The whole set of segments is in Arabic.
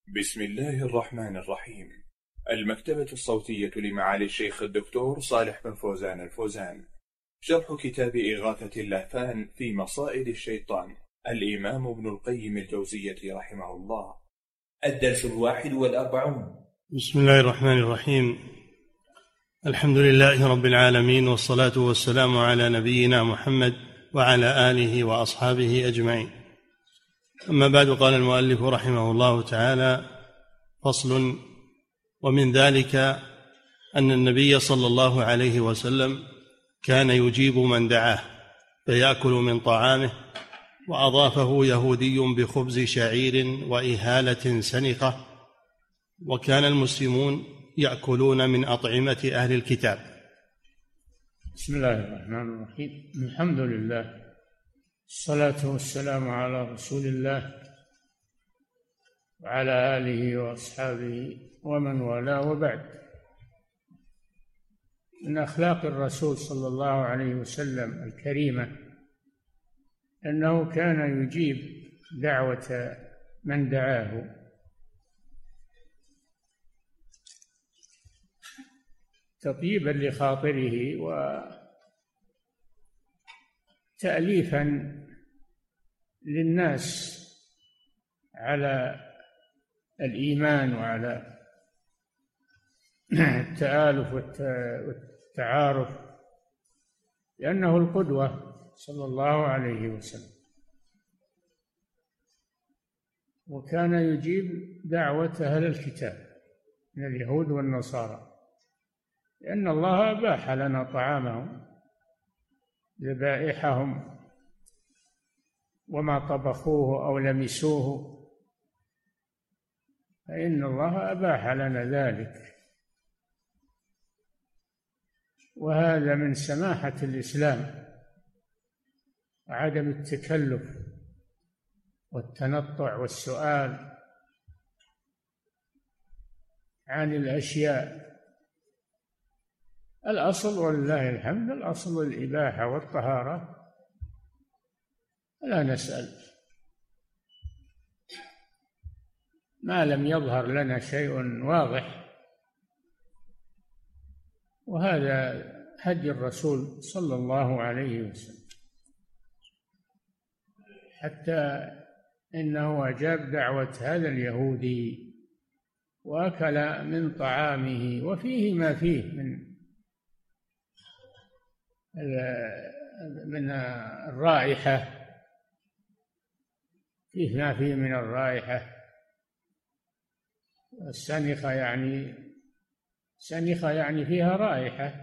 بسم الله الرحمن الرحيم. المكتبة الصوتية لمعالي الشيخ الدكتور صالح بن فوزان الفوزان، شرح كتاب إغاثة اللهفان في مصائد الشيطان، الإمام ابن القيم الجوزية رحمه الله. الدرس 41. بسم الله الرحمن الرحيم. الحمد لله رب العالمين، والصلاة والسلام على نبينا محمد وعلى آله وأصحابه أجمعين. أما بعد، قال المؤلف رحمه الله تعالى: فصل. ومن ذلك أن النبي صلى الله عليه وسلم كان يجيب من دعاه فيأكل من طعامه، وأضافه يهودي بخبز شعير وإهالة سنقة، وكان المسلمون يأكلون من أطعمة أهل الكتاب. بسم الله الرحمن الرحيم. الحمد لله، الصلاة والسلام على رسول الله وعلى آله وأصحابه ومن والاه، وبعد. من أخلاق الرسول صلى الله عليه وسلم الكريمة أنه كان يجيب دعوة من دعاه، تطيبا لخاطره وتأليفا للناس على الإيمان وعلى التآلف والتعارف، لأنه القدوة صلى الله عليه وسلم. وكان يجيب دعوة أهل الكتاب من اليهود والنصارى، لأن الله أباح لنا طعامهم، ذبائحهم، وما طبخوه أو لمسوه، فإن الله أباح لنا ذلك. وهذا من سماحة الإسلام وعدم التكلف والتنطع والسؤال عن الأشياء. الأصل ولله الحمد، الأصل الإباحة والطهارة، لا نسأل ما لم يظهر لنا شيء واضح. وهذا هدي الرسول صلى الله عليه وسلم، حتى إنه أجاب دعوة هذا اليهودي وأكل من طعامه، وفيه ما فيه من الرائحة، فيه ما فيه من الرائحة السنخة، سنخة يعني فيها رائحة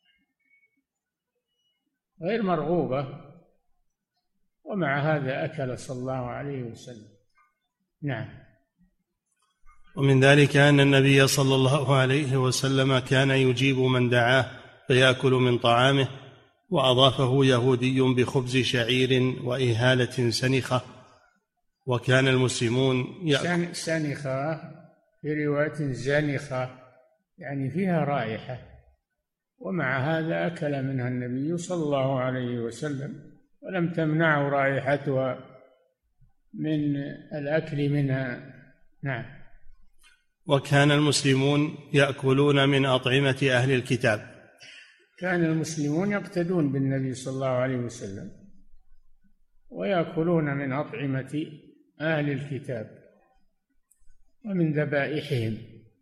غير مرغوبة، ومع هذا أكل صلى الله عليه وسلم. نعم. ومن ذلك أن النبي صلى الله عليه وسلم كان يجيب من دعاه فيأكل من طعامه، وأضافه يهودي بخبز شعير وإهالة سنخة، وكان المسلمون سنخة في رواية زنخة، يعني فيها رائحة، ومع هذا أكل منها النبي صلى الله عليه وسلم، ولم تمنعه رائحتها من الأكل منها. نعم. وكان المسلمون يأكلون من أطعمة أهل الكتاب. كان المسلمون يقتدون بالنبي صلى الله عليه وسلم ويأكلون من أطعمة أهل الكتاب ومن ذبائحهم.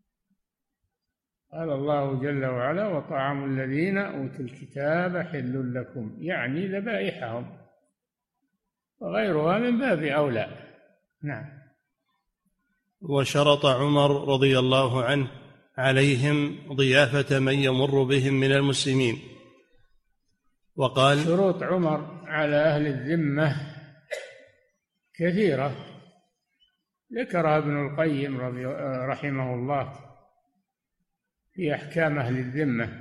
قال الله جل وعلا: وطعام الذين أوتوا الكتاب حل لكم، يعني ذبائحهم، وغيرها من باب أولى. نعم. وشرط عمر رضي الله عنه عليهم ضيافة من يمر بهم من المسلمين، وقال: شروط عمر على أهل الذمة كثيرة، ذكرها ابن القيم رحمه الله في أحكام أهل الذمة،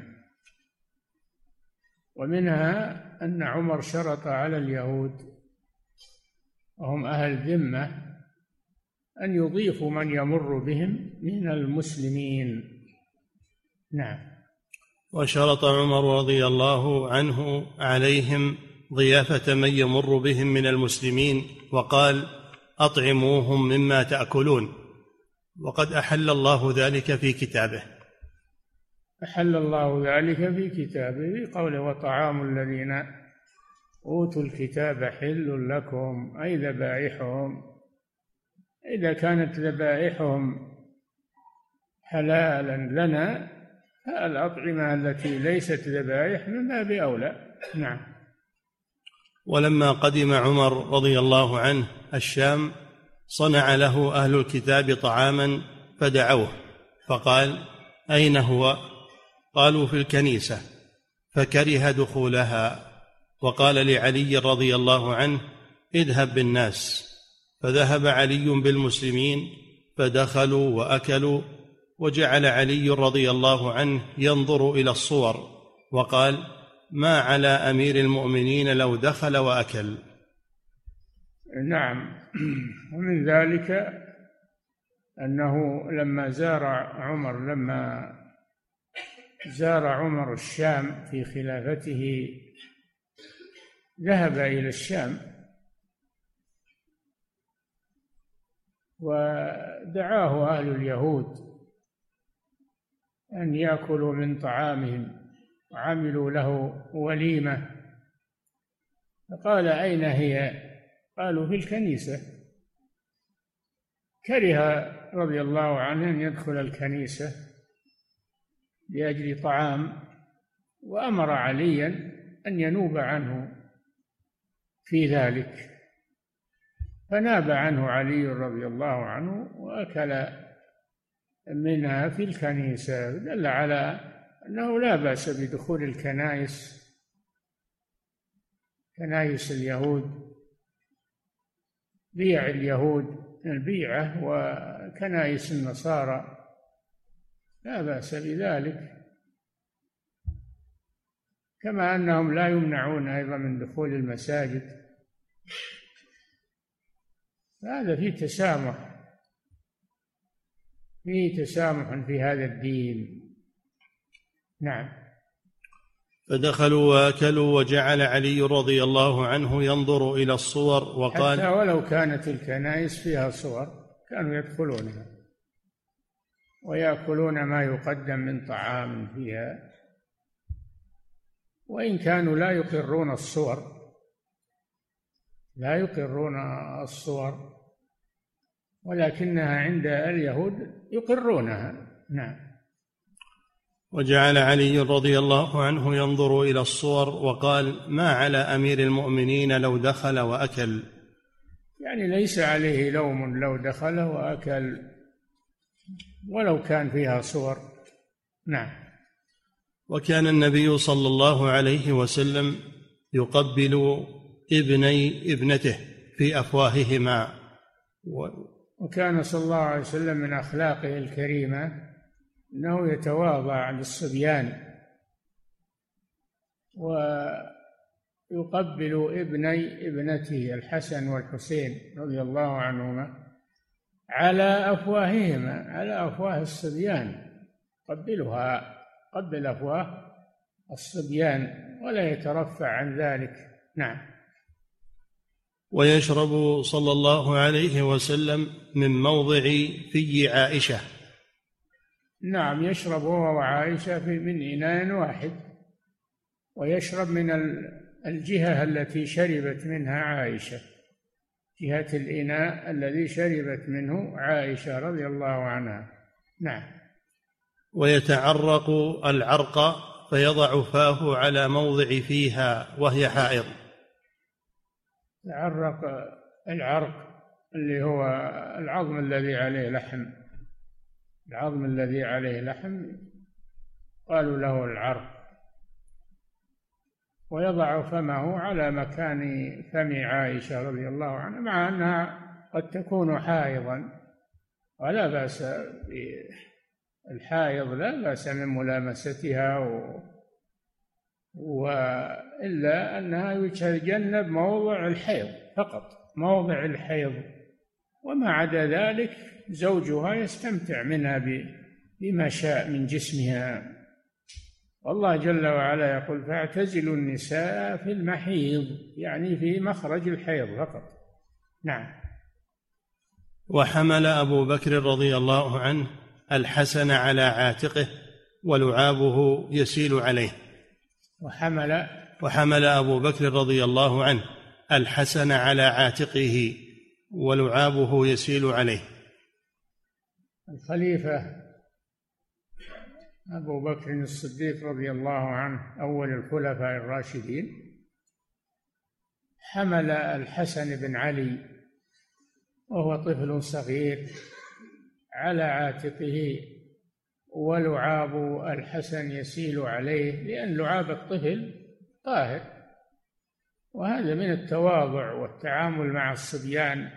ومنها أن عمر شرط على اليهود وهم أهل الذمة أن يضيفوا من يمر بهم من المسلمين. نعم. وشرط عمر رضي الله عنه عليهم ضيافة من يمر بهم من المسلمين، وقال: أطعموهم مما تأكلون، وقد أحل الله ذلك في كتابه. أحل الله ذلك في كتابه بقوله وطعام الذين أوتوا الكتاب حل لكم، أي ذبائحهم. إذا كانت ذبائحهم حلالا لنا فالأطعمة التي ليست ذبائح من باب أولى. نعم. ولما قدم عمر رضي الله عنه الشام صنع له أهل الكتاب طعاما فدعوه فقال أين هو؟ قالوا في الكنيسة، فكره دخولها، وقال لعلي رضي الله عنه اذهب بالناس، فذهب علي بالمسلمين فدخلوا وأكلوا، وجعل علي رضي الله عنه ينظر إلى الصور وقال ما على أمير المؤمنين لو دخل وأكل. نعم. ومن ذلك أنه لما زار عمر الشام في خلافته ذهب إلى الشام ودعاه أهل اليهود أن يأكلوا من طعامهم وعملوا له وليمة، فقال أين هي؟ قالوا في الكنيسة. كره رضي الله عنه أن يدخل الكنيسة لأجل طعام، وأمر عليا أن ينوب عنه في ذلك، فناب عنه علي رضي الله عنه وأكل منها في الكنيسة. دل على أنه لا بأس بدخول كنائس اليهود، بيع اليهود البيعة وكنائس النصارى لا بأس بذلك، كما أنهم لا يمنعون أيضا من دخول المساجد. هذا فيه تسامح في هذا الدين. نعم. فدخلوا وأكلوا، وجعل علي رضي الله عنه ينظر إلى الصور وقال حتى ولو كانت الكنائس فيها صور كانوا يدخلونها ويأكلون ما يقدم من طعام فيها، وإن كانوا لا يقرون الصور ولكنها عند اليهود يقرونها. نعم. وجعل علي رضي الله عنه ينظر إلى الصور وقال ما على أمير المؤمنين لو دخل وأكل، يعني ليس عليه لوم لو دخل وأكل ولو كان فيها صور. نعم. وكان النبي صلى الله عليه وسلم يقبل ابني ابنته في أفواههما. وكان صلى الله عليه وسلم من أخلاقه الكريمة أنه يتواضع للصبيان ويقبل ابني ابنته الحسن والحسين رضي الله عنهما على أفواههما، على أفواه الصبيان، قبل أفواه الصبيان ولا يترفع عن ذلك. نعم. ويشرب صلى الله عليه وسلم من موضع في عائشة. نعم، يشرب هو وعائشة من إناء واحد، ويشرب من الجهة التي شربت منها عائشة، جهة الإناء الذي شربت منه عائشة رضي الله عنها. نعم. ويتعرق العرق فيضع فاه على موضع فيها وهي حائض. يعرق العرق اللي هو العظم الذي عليه لحم، قالوا له العرق، ويضع فمه على مكان فم عائشة رضي الله عنها، مع أنها قد تكون حائضا ولا بأس بالحائض، لا بأس من ملامستها وإلا أنها يتجنب موضع الحيض فقط، موضع الحيض، وما عدا ذلك زوجها يستمتع منها بما شاء من جسمها. والله جل وعلا يقول فاعتزلوا النساء في المحيض، يعني في مخرج الحيض فقط. نعم. وحمل أبو بكر رضي الله عنه الحسن على عاتقه ولعابه يسيل عليه. وحمل أبو بكر رضي الله عنه الحسن على عاتقه ولعابه يسيل عليه. الخليفة أبو بكر الصديق رضي الله عنه أول الخلفاء الراشدين حمل الحسن بن علي وهو طفل صغير على عاتقه، ولعاب الحسن يسيل عليه، لأن لعاب الطفل طاهر، وهذا من التواضع والتعامل مع الصبيان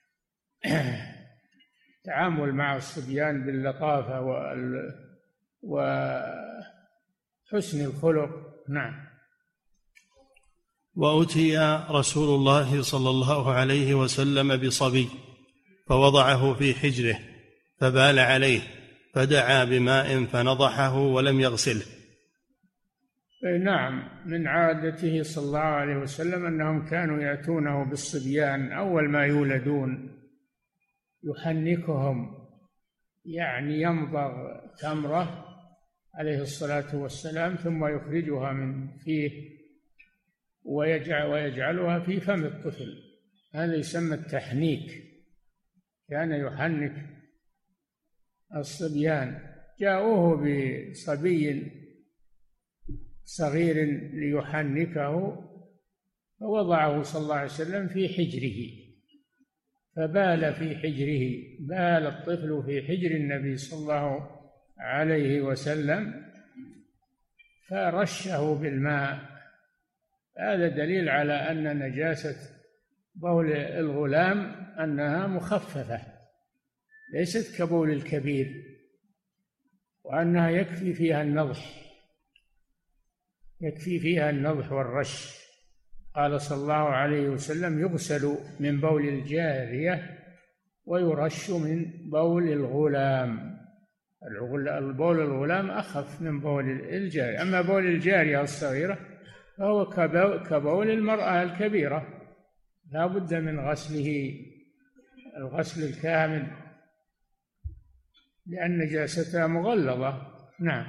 التعامل مع الصبيان باللطافة وحسن الخلق. نعم. وأتي رسول الله صلى الله عليه وسلم بصبي فوضعه في حجره فبال عليه فدعا بماء فنضحه ولم يغسله. نعم، من عادته صلى الله عليه وسلم أنهم كانوا يأتونه بالصبيان أول ما يولدون يحنكهم، يعني يمضغ تمرة عليه الصلاة والسلام ثم يخرجها من فيه ويجعلها في فم الطفل، هذا يسمى التحنيك. كان يحنك الصبيان. جاءوه بصبي صغير ليحنكه فوضعه صلى الله عليه وسلم في حجره فبال في حجره، بال الطفل في حجر النبي صلى الله عليه وسلم فرشه بالماء. هذا دليل على أن نجاسة بول الغلام أنها مخففة ليست كبول الكبير، وأنها يكفي فيها النضح والرش. قال صلى الله عليه وسلم: يغسل من بول الجارية ويرش من بول الغلام. بول الغلام أخف من بول الجارية، أما بول الجارية الصغيرة فهو كبول المرأة الكبيرة، لا بد من غسله الغسل الكامل لأن نجاستها مغلظة. نعم.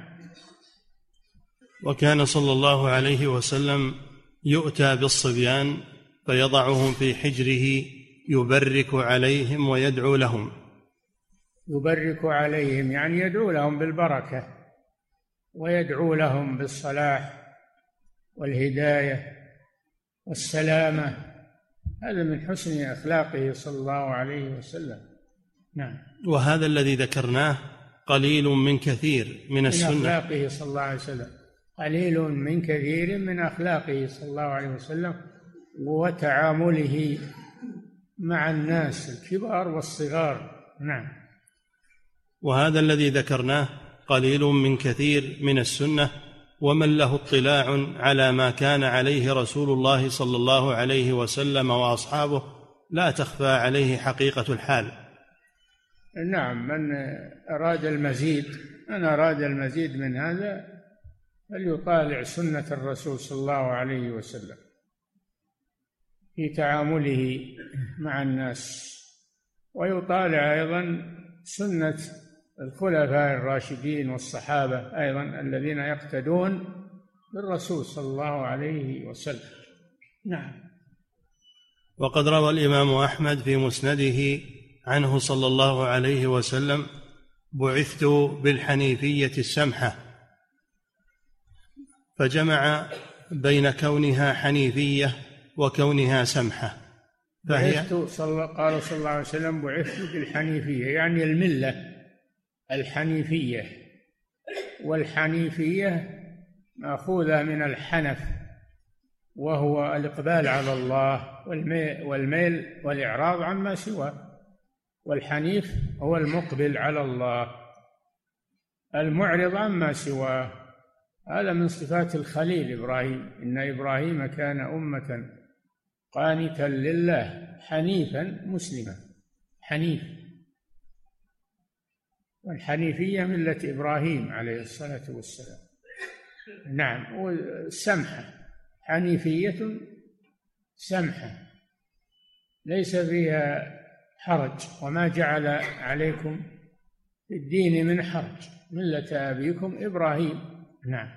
وكان صلى الله عليه وسلم يؤتى بالصبيان فيضعهم في حجره يبرك عليهم ويدعو لهم. يبرك عليهم يعني يدعو لهم بالبركة ويدعو لهم بالصلاح والهداية والسلامة، هذا من حسن أخلاقه صلى الله عليه وسلم. نعم. وهذا الذي ذكرناه قليل من كثير من السنة، من أخلاقه صلى الله عليه وسلم، قليل من كثير من أخلاقه صلى الله عليه وسلم وتعامله مع الناس الكبار والصغار. نعم. وهذا الذي ذكرناه قليل من كثير من السنة، ومن له اطلاع على ما كان عليه رسول الله صلى الله عليه وسلم وأصحابه لا تخفى عليه حقيقة الحال. نعم. من أراد المزيد من هذا فليطالع سنة الرسول صلى الله عليه وسلم في تعامله مع الناس، ويطالع أيضا سنة الخلفاء الراشدين والصحابة أيضا الذين يقتدون بالرسول صلى الله عليه وسلم. نعم. وقد روى الإمام أحمد في مسنده عنه صلى الله عليه وسلم: بعثت بالحنيفية السمحة، فجمع بين كونها حنيفية وكونها سمحة. قال صلى الله عليه وسلم: بعثت بالحنيفية، يعني الملة الحنيفية، والحنيفية مأخوذة من الحنف وهو الإقبال على الله والميل والإعراض عما سواه، والحنيف هو المقبل على الله المعرض عما سواه. هذا من صفات الخليل إبراهيم: إن إبراهيم كان أمة قانتا لله حنيفا مسلما. حنيف، والحنيفية ملة إبراهيم عليه الصلاة والسلام. نعم. والسمحة حنيفية سمحة ليس فيها حرج، وما جعل عليكم في الدين من حرج، ملة أبيكم إبراهيم. نعم.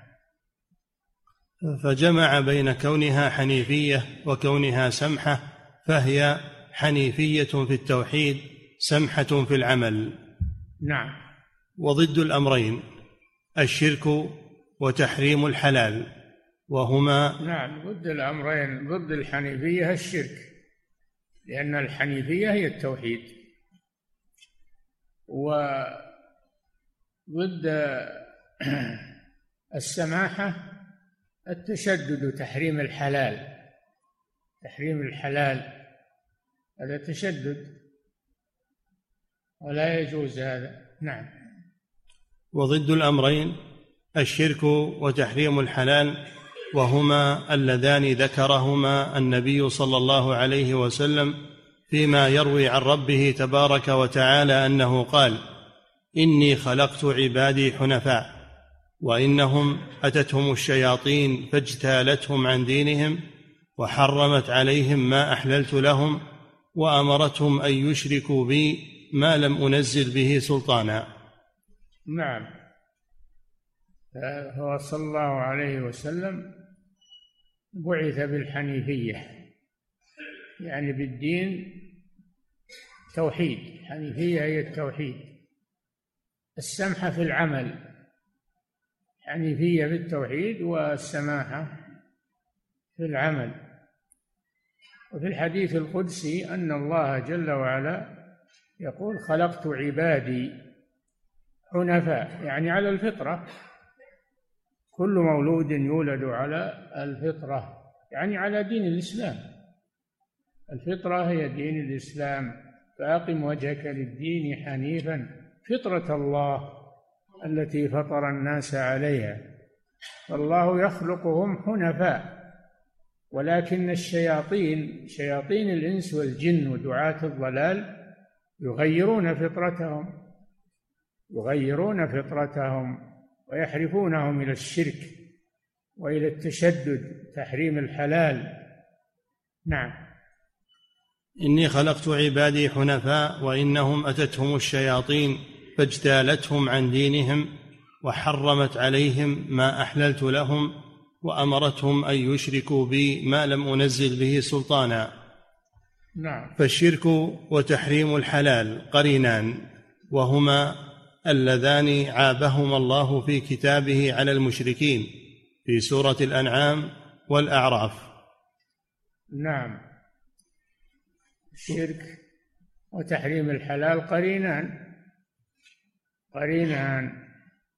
فجمع بين كونها حنيفية وكونها سمحة، فهي حنيفية في التوحيد سمحة في العمل. نعم. وضد الأمرين الشرك وتحريم الحلال، وهما نعم، ضد الأمرين، ضد الحنيفية الشرك، لأن الحنيفية هي التوحيد، وضد السماحة التشدد، تحريم الحلال. تحريم الحلال هذا تشدد ولا يجوز هذا. نعم. وضد الأمرين الشرك وتحريم الحلال، وهما اللذان ذكرهما النبي صلى الله عليه وسلم فيما يروي عن ربه تبارك وتعالى أنه قال: إني خلقت عبادي حنفاء، وإنهم أتتهم الشياطين فاجتالتهم عن دينهم وحرمت عليهم ما أحللت لهم وأمرتهم أن يشركوا بي ما لم أنزل به سلطانا. نعم. هو صلى الله عليه وسلم بعث بالحنيفية، يعني بالدين توحيد. الحنيفية هي التوحيد. السمحة في العمل، حنيفية في التوحيد والسماحة في العمل. وفي الحديث القدسي أن الله جل وعلا يقول: خلقت عبادي حنفاء، يعني على الفطرة. كل مولود يولد على الفطرة، يعني على دين الإسلام. الفطرة هي دين الإسلام، فأقم وجهك للدين حنيفا فطرة الله التي فطر الناس عليها. فالله يخلقهم حنفاء، ولكن الشياطين، شياطين الإنس والجن ودعاة الضلال، يغيرون فطرتهم ويحرفونهم إلى الشرك وإلى التشدد، تحريم الحلال. نعم. إني خلقت عبادي حنفاء، وإنهم أتتهم الشياطين فاجتالتهم عن دينهم وحرمت عليهم ما أحللت لهم وأمرتهم أن يشركوا بي ما لم أنزل به سلطانا. نعم. فالشرك وتحريم الحلال قرينان، وهما اللذان عابهما الله في كتابه على المشركين في سورة الأنعام والأعراف. نعم. الشرك وتحريم الحلال قرينان.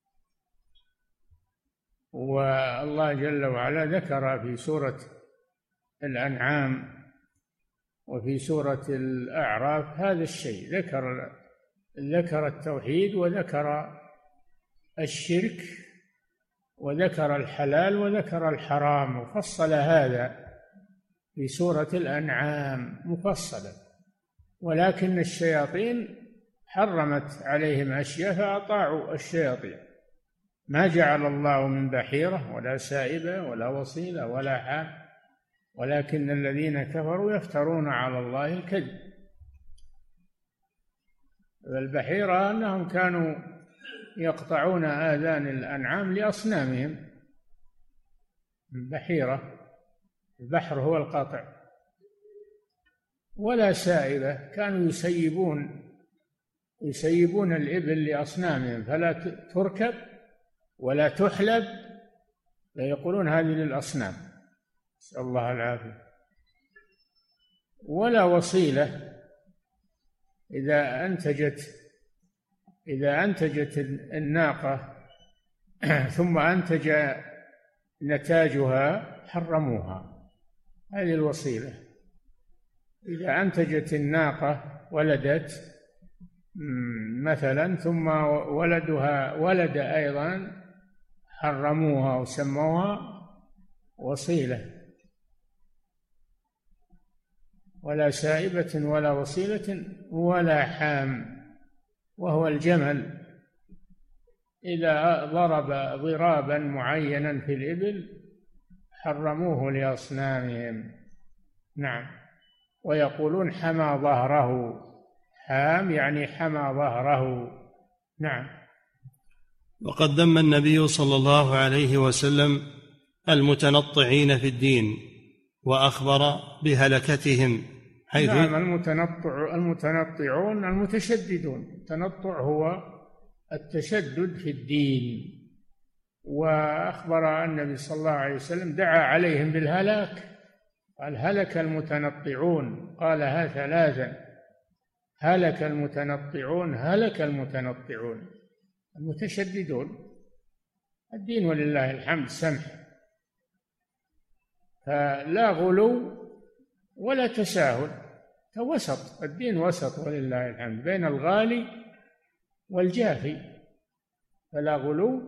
والله جل وعلا ذكر في سورة الأنعام وفي سورة الأعراف هذا الشيء، ذكر التوحيد وذكر الشرك وذكر الحلال وذكر الحرام، وفصل هذا في سورة الأنعام مفصلا. ولكن الشياطين حرمت عليهم أشياء فأطاعوا الشياطين. ما جعل الله من بحيرة ولا سائبة ولا وصيلة ولا حام، ولكن الذين كفروا يفترون على الله الكذب. البحيرة أنهم كانوا يقطعون آذان الأنعام لأصنامهم. البحيرة، البحر هو القطع. ولا سائبة، كانوا يسيبون الإبل لأصنامهم فلا تركب ولا تحلب، فيقولون هذه للأصنام، نسأل الله العافية. ولا وصيلة، إذا أنتجت الناقة ثم أنتج نتاجها حرموها، هذه الوصيلة. إذا أنتجت الناقة ولدت مثلا ثم ولدها ولد أيضا حرموها وسموها وصيلة. ولا سائبة ولا وصيلة ولا حام، وهو الجمل إذا ضرب ضرابا معينا في الإبل حرموه لأصنامهم. نعم. ويقولون حمى ظهره، حام يعني حمى ظهره. نعم. وقد ذم النبي صلى الله عليه وسلم المتنطعين في الدين وأخبر بهلكتهم، حيث نعم، المتنطعون المتشددون. التنطع هو التشدد في الدين، وأخبر النبي صلى الله عليه وسلم دعا عليهم بالهلاك، قال هلك المتنطعون، قالها ثلاثا: هلك المتنطعون، هلك المتنطعون. المتشددون. الدين ولله الحمد سمح، فلا غلو ولا تساهل، وسط. الدين وسط ولله الحمد، بين الغالي والجافي، فلا غلو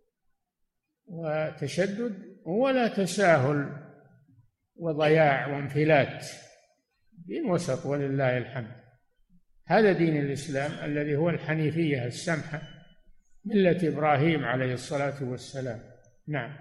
وتشدد ولا تساهل وضياع وانفلات. دين وسط ولله الحمد. هذا دين الإسلام الذي هو الحنيفية السمحة، ملة إبراهيم عليه الصلاة والسلام. نعم.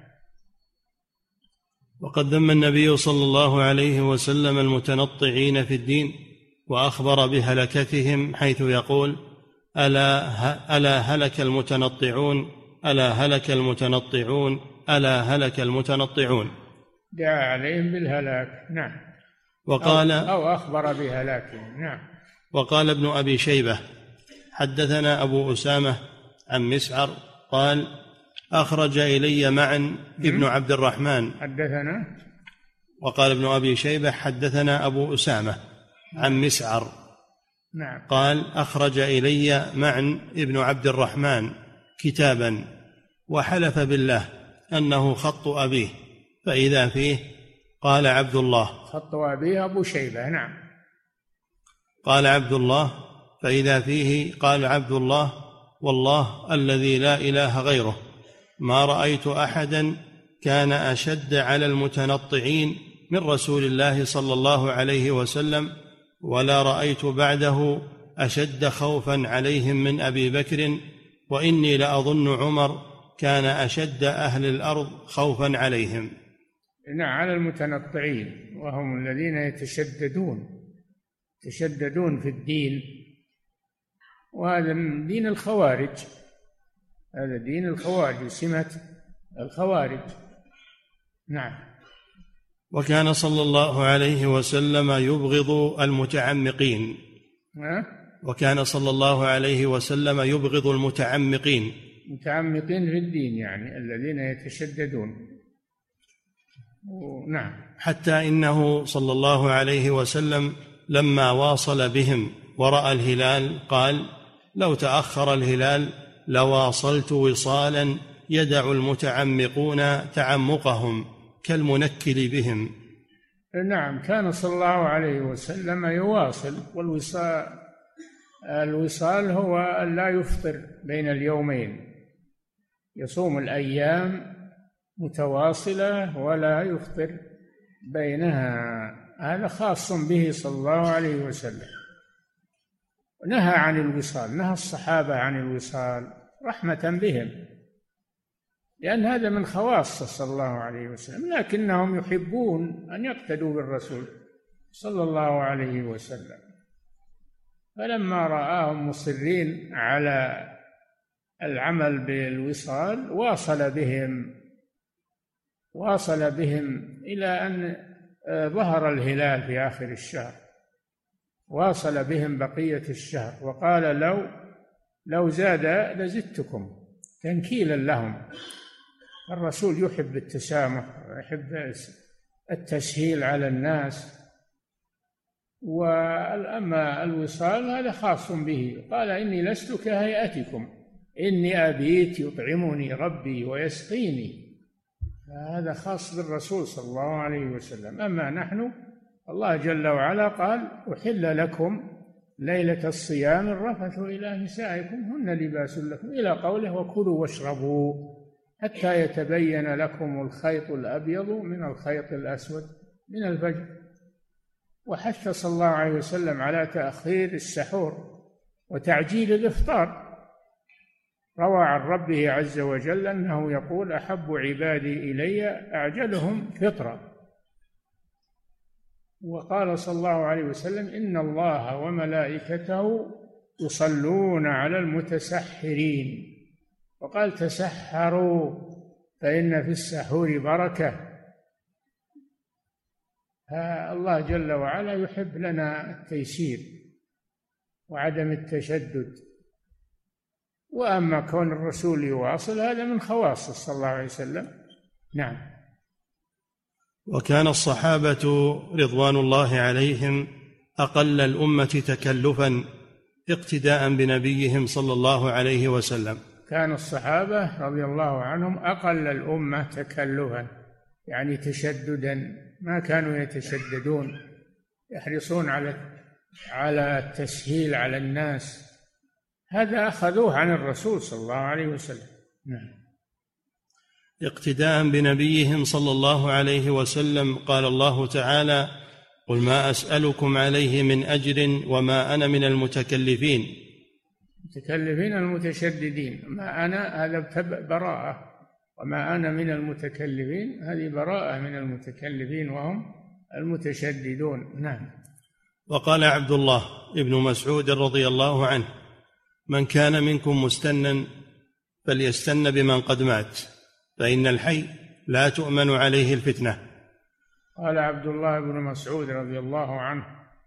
وقد ذم النبي صلى الله عليه وسلم المتنطعين في الدين وأخبر بهلكتهم، حيث يقول: ألا هلك المتنطعون، ألا هلك المتنطعون، ألا هلك المتنطعون. دعا عليهم بالهلاك. نعم. وقال أو أخبر بهلاكهم. نعم. وقال ابن أبي شيبة: حدثنا أبو أسامة عن مسعر قال: أخرج إلي معا ابن عبد الرحمن. حدثنا. وقال ابن أبي شيبة: حدثنا أبو أسامة عن مسعر. نعم. قال: أخرج إلي معا ابن عبد الرحمن كتابا وحلف بالله أنه خط أبيه، فإذا فيه قال عبد الله. خط أبيه أبو شيبة. نعم. قال عبد الله: فإذا فيه قال عبد الله: والله الذي لا إله غيره ما رأيت أحدا كان أشد على المتنطعين من رسول الله صلى الله عليه وسلم، ولا رأيت بعده أشد خوفا عليهم من أبي بكر، وإني لأظن عمر كان أشد أهل الأرض خوفا عليهم. نعم، على المتنطعين، وهم الذين يتشددون في الدين، وهذا من دين الخوارج. هذا دين الخوارج، سمة الخوارج. نعم. وكان صلى الله عليه وسلم يبغض المتعمقين. وكان صلى الله عليه وسلم يبغض المتعمقين في الدين، يعني الذين يتشددون. نعم. حتى إنه صلى الله عليه وسلم لما واصل بهم ورأى الهلال قال: لو تأخر الهلال لواصلت وصالا يدع المتعمقون تعمقهم كالمنكل بهم. نعم، كان صلى الله عليه وسلم يواصل، الوصال هو أن لا يفطر بين اليومين، يصوم الأيام متواصلة ولا يفطر بينها. هذا خاص به صلى الله عليه وسلم. نهى عن الوصال، نهى الصحابة عن الوصال رحمة بهم، لأن هذا من خواصه صلى الله عليه وسلم، لكنهم يحبون أن يقتدوا بالرسول صلى الله عليه وسلم. فلما رآهم مصرين على العمل بالوصال واصل بهم إلى أن ظهر الهلال في آخر الشهر، واصل بهم بقية الشهر، وقال: لو زاد لزدتكم، تنكيلا لهم. الرسول يحب التسامح ويحب التسهيل على الناس. وأما الوصال هذا خاص به، قال: إني لست كهيئتكم، إني أبيت يطعمني ربي ويسقيني. هذا خاص بالرسول صلى الله عليه وسلم. أما نحن، الله جل وعلا قال: أحل لكم ليلة الصيام الرفث إلى نسائكم هن لباس لكم، إلى قوله: وكلوا واشربوا حتى يتبين لكم الخيط الأبيض من الخيط الأسود من الفجر. وحث صلى الله عليه وسلم على تأخير السحور وتعجيل الإفطار. روى عن ربه عز وجل أنه يقول: أحب عبادي إلي أعجلهم فطرا. وقال صلى الله عليه وسلم: إن الله وملائكته يصلون على المتسحرين، وقال: تسحروا فإن في السحور بركة. الله جل وعلا يحب لنا التيسير وعدم التشدد. وأما كون الرسول يواصل هذا من خواصه صلى الله عليه وسلم. نعم. وكان الصحابة رضوان الله عليهم أقل الأمة تكلفا اقتداء بنبيهم صلى الله عليه وسلم. كان الصحابة رضي الله عنهم أقل الأمة تكلفا، يعني تشددا، ما كانوا يتشددون، يحرصون على التسهيل على الناس. هذا أخذوه عن الرسول صلى الله عليه وسلم. نعم. اقتداء بنبيهم صلى الله عليه وسلم. قال الله تعالى: قل ما أسألكم عليه من أجر وما أنا من المتكلفين. المتكلفين المتشددين، ما أنا هذا براءة، وما أنا من المتكلفين هذه براءة من المتكلفين وهم المتشددون. نعم. وقال عبد الله ابن مسعود رضي الله عنه: من كان منكم مستنا فليستن بمن قد مات، فإن الحي لا تؤمن عليه الفتنة. قال عبد الله بن مسعود رضي الله عنه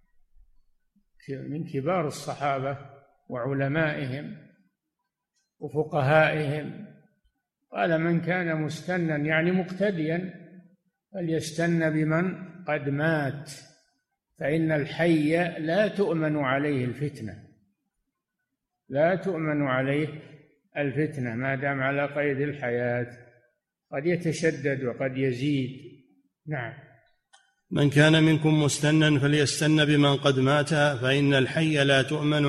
من كبار الصحابة وعلمائهم وفقهائهم، قال: من كان مستنا يعني مقتديا فليستن بمن قد مات، فإن الحي لا تؤمن عليه الفتنة، لا تؤمن عليه الفتنة ما دام على قيد الحياة، قد يتشدد وقد يزيد. نعم. من كان منكم مستنا فليستن بمن قد مات، فإن الحي لا تؤمن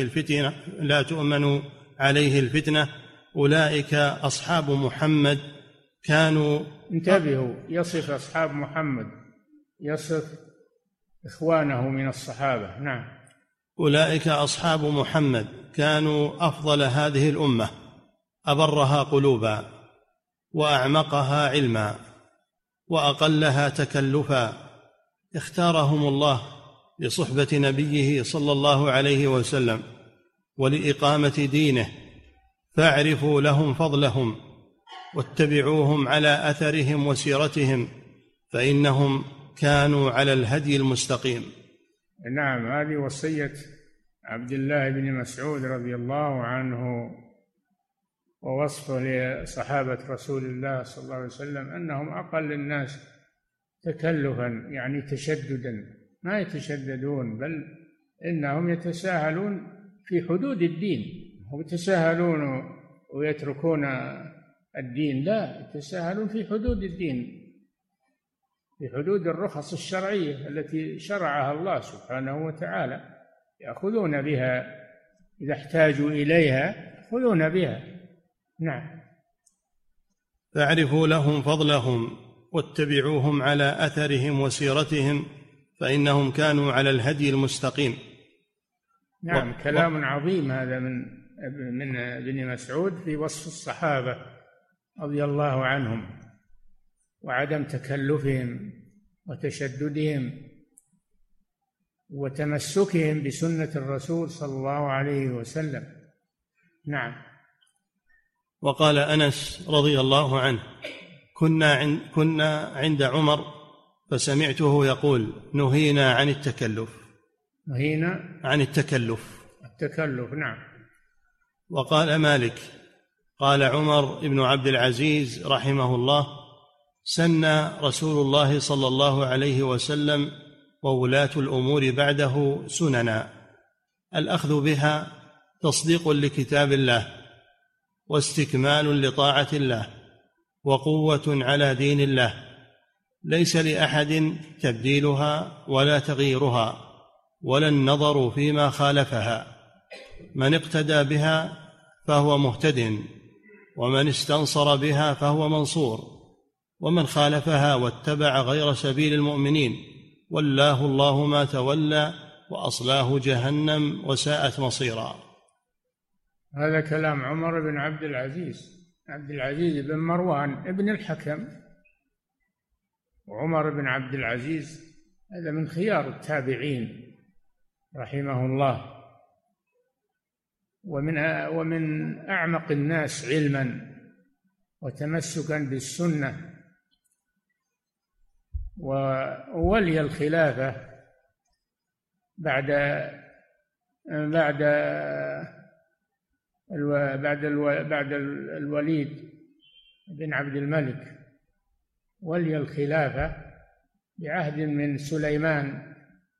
عليه الفتنة. أولئك أصحاب محمد كانوا. انتبهوا، يصف أصحاب محمد، يصف إخوانه من الصحابة. نعم. أولئك أصحاب محمد كانوا أفضل هذه الأمة، أبرها قلوبا وأعمقها علما وأقلها تكلفا، اختارهم الله لصحبة نبيه صلى الله عليه وسلم ولإقامة دينه، فاعرفوا لهم فضلهم واتبعوهم على أثرهم وسيرتهم، فإنهم كانوا على الهدي المستقيم. نعم. هذه وصية عبد الله بن مسعود رضي الله عنه، ووصفه لصحابة رسول الله صلى الله عليه وسلم أنهم أقل الناس تكلفا، يعني تشددا، ما يتشددون، بل إنهم يتساهلون في حدود الدين، هم يتساهلون ويتركون الدين، لا، يتساهلون في حدود الدين، في حدود الرخص الشرعية التي شرعها الله سبحانه وتعالى، يأخذون بها إذا احتاجوا إليها، يأخذون بها. نعم. فاعرفوا لهم فضلهم واتبعوهم على أثرهم وسيرتهم، فإنهم كانوا على الهدي المستقيم. نعم. كلام عظيم هذا من ابن مسعود في وصف الصحابة رضي الله عنهم وعدم تكلفهم وتشددهم وتمسكهم بسنة الرسول صلى الله عليه وسلم. نعم. وقال أنس رضي الله عنه: كنا عند عمر فسمعته يقول: نهينا عن التكلف. نهينا عن التكلف. نعم. وقال مالك: قال عمر بن عبد العزيز رحمه الله: سن رسول الله صلى الله عليه وسلم وولاة الأمور بعده سننا، الأخذ بها تصديق لكتاب الله واستكمال لطاعة الله وقوة على دين الله، ليس لأحد تبديلها ولا تغييرها ولا النظر فيما خالفها. من اقتدى بها فهو مهتد، ومن استنصر بها فهو منصور، ومن خالفها واتبع غير سبيل المؤمنين ولاه الله ما تولى وأصلاه جهنم وساءت مصيرا. هذا كلام عمر بن عبد العزيز بن مروان ابن الحكم. وعمر بن عبد العزيز هذا من خيار التابعين رحمه الله، ومن أعمق الناس علما وتمسكا بالسنة، وولي الخلافة بعد الوليد بن عبد الملك، ولي الخلافة بعهد من سليمان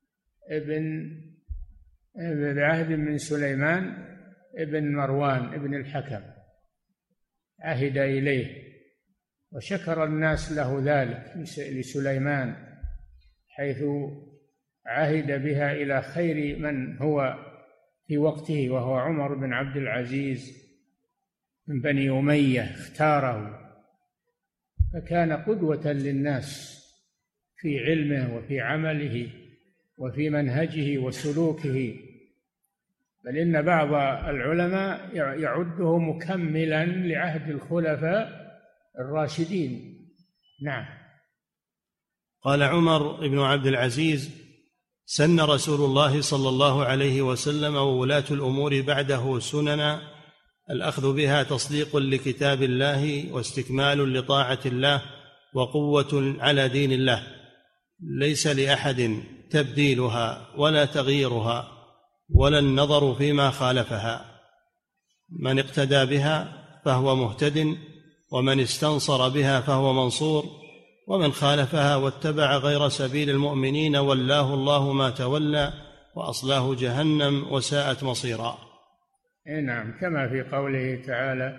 ابن مروان ابن الحكم، عهد إليه وشكر الناس له ذلك لسليمان، حيث عهد بها إلى خير من هو في وقته، وهو عمر بن عبد العزيز من بني أمية، اختاره فكان قدوة للناس في علمه وفي عمله وفي منهجه وسلوكه، بل إن بعض العلماء يعده مكملا لعهد الخلفاء الراشدين. نعم. قال عمر بن عبد العزيز: سن رسول الله صلى الله عليه وسلم وولاة الأمور بعده سننا الأخذ بها تصديق لكتاب الله واستكمال لطاعة الله وقوة على دين الله، ليس لأحد تبديلها ولا تغييرها ولا النظر فيما خالفها، من اقتدى بها فهو مهتد، ومن استنصر بها فهو منصور، ومن خالفها واتبع غير سبيل المؤمنين ولاه الله ما تولى وأصلاه جهنم وساءت مصيرا. نعم، كما في قوله تعالى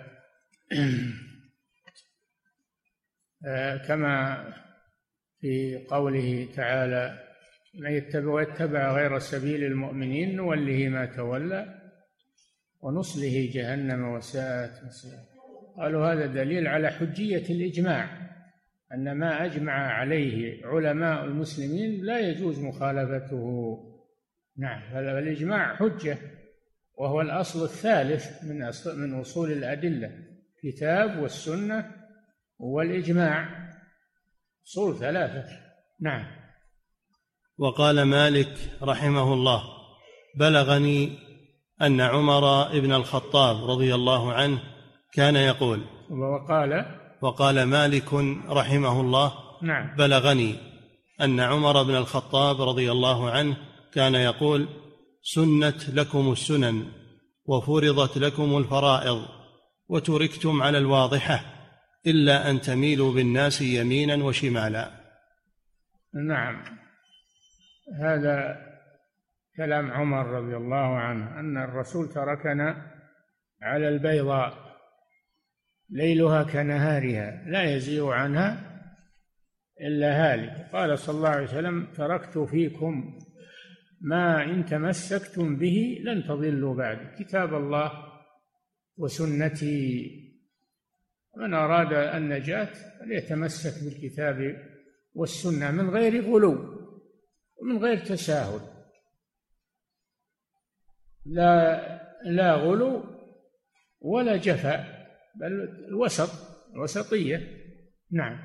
من يتبع غير سبيل المؤمنين نوله ما تولى ونصله جهنم وساءت مصيرا. قالوا هذا دليل على حجية الإجماع، أن ما أجمع عليه علماء المسلمين لا يجوز مخالفته. نعم، فالإجماع حجة، وهو الأصل الثالث من أصول الأدلة، كتاب والسنة والإجماع، أصول ثلاثة. نعم. وقال مالك رحمه الله: بلغني أن عمر بن الخطاب رضي الله عنه كان يقول. وقال مالك رحمه الله: نعم. بلغني أن عمر بن الخطاب رضي الله عنه كان يقول: سنت لكم السنن وفرضت لكم الفرائض وتركتم على الواضحة إلا أن تميلوا بالناس يمينا وشمالا. نعم، هذا كلام عمر رضي الله عنه، أن الرسول تركنا على البيضاء ليلها كنهارها لا يزيغ عنها إلا هالك. قال صلى الله عليه وسلم: تركت فيكم ما إن تمسكتم به لن تضلوا بعد، كتاب الله وسنتي. من أراد النجاة فليتمسك بالكتاب والسنة من غير غلو ومن غير تساهل، لا غلو ولا جفاء، بل الوسطية. نعم.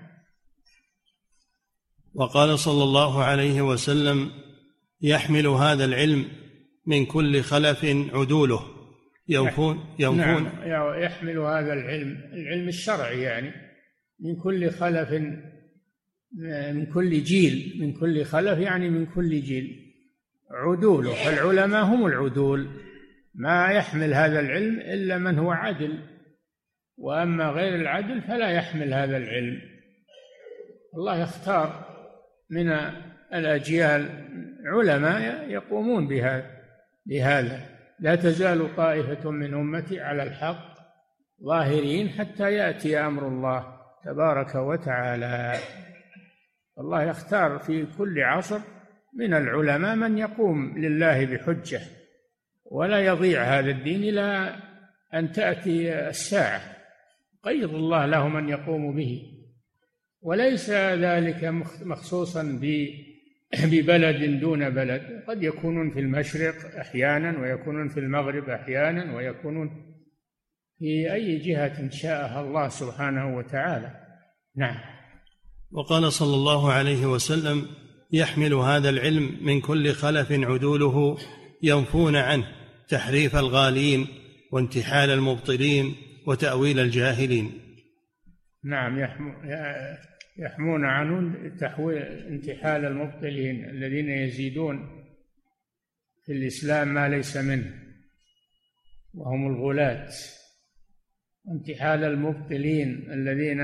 وقال صلى الله عليه وسلم: يحمل هذا العلم من كل خلف عدوله يوفون. نعم، يحمل هذا العلم الشرعي، يعني من كل خلف، من كل جيل، من كل خلف يعني من كل جيل عدوله، فالعلماء هم العدول، ما يحمل هذا العلم إلا من هو عدل، وأما غير العدل فلا يحمل هذا العلم. الله يختار من الأجيال علماء يقومون بهذا. لا تزال طائفة من أمتي على الحق ظاهرين حتى يأتي أمر الله تبارك وتعالى. الله يختار في كل عصر من العلماء من يقوم لله بحجة، ولا يضيع هذا الدين إلى أن تأتي الساعة، قيض الله له من يقوم به. وليس ذلك مخصوصا ببلد دون بلد، قد يكونون في المشرق أحيانا، ويكونون في المغرب أحيانا، ويكونون في أي جهة شاءها الله سبحانه وتعالى. نعم. وقال صلى الله عليه وسلم: يحمل هذا العلم من كل خلف عدوله ينفون عنه تحريف الغالين وانتحال المبطلين وتأويل الجاهلين. نعم، يحمون عنه انتحال المبطلين الذين يزيدون في الإسلام ما ليس منه وهم الغلاة، انتحال المبطلين الذين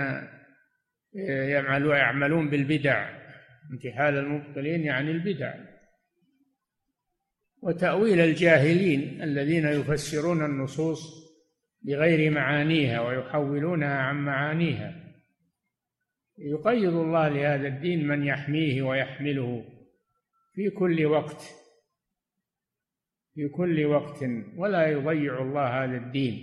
يعملون بالبدع، انتحال المبطلين يعني البدع، وتأويل الجاهلين الذين يفسرون النصوص بغير معانيها ويحولونها عن معانيها. يقيض الله لهذا الدين من يحميه ويحمله في كل وقت، في كل وقت، ولا يضيع الله هذا الدين.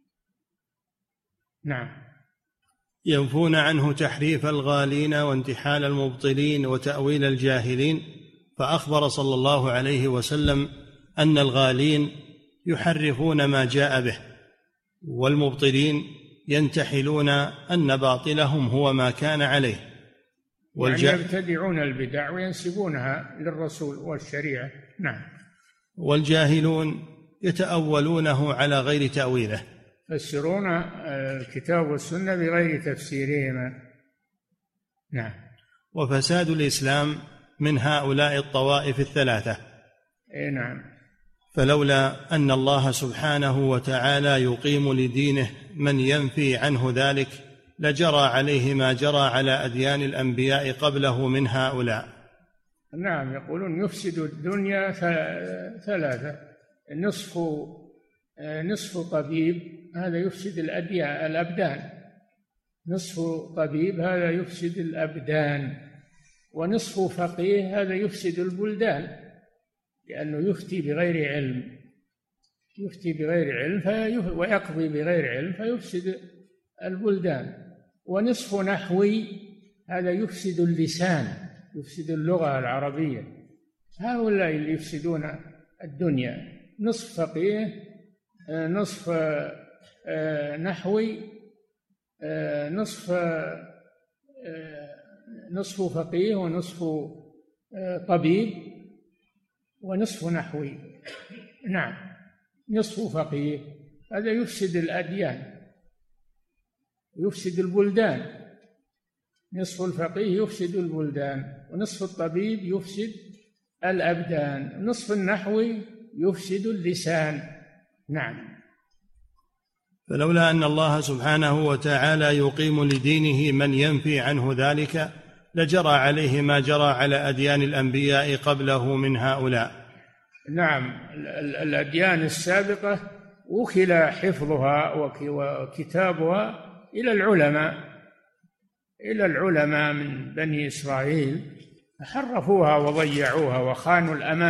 نعم. ينفون عنه تحريف الغالين وانتحال المبطلين وتأويل الجاهلين، فأخبر صلى الله عليه وسلم أن الغالين يحرفون ما جاء به، والمبطلين ينتحلون أن باطلهم هو ما كان عليه، يعني يبتدعون البدع وينسبونها للرسول والشريعة. نعم. والجاهلون يتأولونه على غير تأويله، يفسرون الكتاب والسنة بغير تفسيرهما. نعم. وفساد الإسلام من هؤلاء الطوائف الثلاثة. نعم. فلولا أن الله سبحانه وتعالى يقيم لدينه من ينفي عنه ذلك لجرى عليه ما جرى على أديان الأنبياء قبله من هؤلاء. نعم، يقولون يفسد الدنيا ثلاثة: نصف طبيب هذا يفسد الأبدان، نصف طبيب هذا يفسد الأبدان، ونصف فقيه هذا يفسد البلدان، لأنه يفتي بغير علم، ويقضي بغير علم فيفسد البلدان، ونصف نحوي هذا يفسد اللسان، يفسد اللغة العربية. هؤلاء اللي يفسدون الدنيا: نصف فقيه، نصف نحوي، نصف فقيه، ونصف طبيب، ونصف نحوي. نعم، نصف فقيه هذا يفسد الأديان، يفسد البلدان، نصف الفقيه يفسد البلدان، ونصف الطبيب يفسد الأبدان، نصف النحوي يفسد اللسان. نعم. فلولا أن الله سبحانه وتعالى يقيم لدينه من ينفي عنه ذلك لجرى عليه ما جرى على أديان الأنبياء قبله من هؤلاء. نعم، الأديان السابقة وكل حفظها وكتابها إلى العلماء من بني إسرائيل، حرفوها وضيعوها وخانوا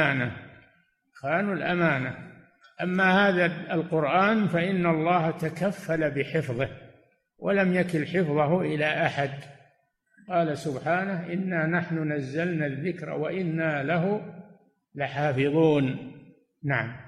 الأمانة. أما هذا القرآن فإن الله تكفل بحفظه ولم يكل حفظه إلى أحد. قال سبحانه: إنا نحن نزلنا الذكر وإنا له لحافظون. نعم.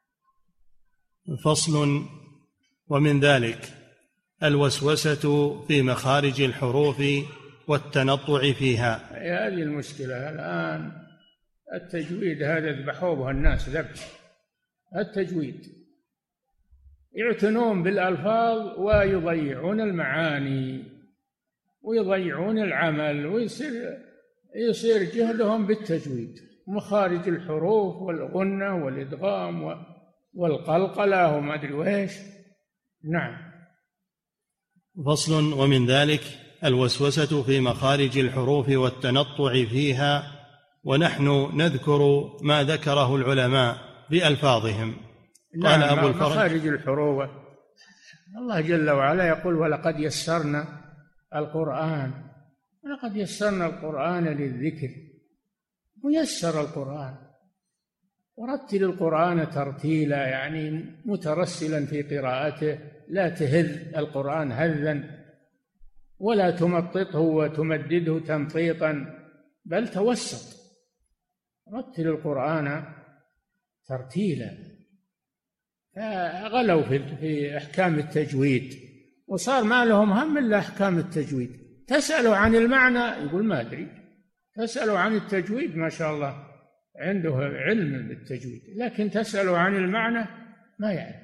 فصل: ومن ذلك الوسوسة في مخارج الحروف والتنطع فيها. هذه المشكلة الآن، التجويد هذا ذبحوا به الناس ذبح. التجويد يعتنون بالألفاظ ويضيعون المعاني ويضيعون العمل، ويصير جهدهم بالتجويد، مخارج الحروف والغنة والإدغام والقلقلة وما أدري وإيش. نعم. فصل: ومن ذلك الوسوسة في مخارج الحروف والتنطع فيها، ونحن نذكر ما ذكره العلماء بألفاظهم. قال أبو الفرج: مخارج الحروف، الله جل وعلا يقول: ولقد يسرنا القرآن للذكر. ويسر القرآن، ورتل القرآن ترتيلا، يعني مترسلا في قراءته، لا تهذ القرآن هذا ولا تمططه وتمدده تمطيطا، بل توسط، رتل القرآن ترتيلا. فغلوا في أحكام التجويد، وصار ما لهم هم إلا أحكام التجويد. تسأله عن المعنى يقول ما أدري، تسأله عن التجويد ما شاء الله عنده علم بالتجويد، لكن تسأله عن المعنى ما يعرف،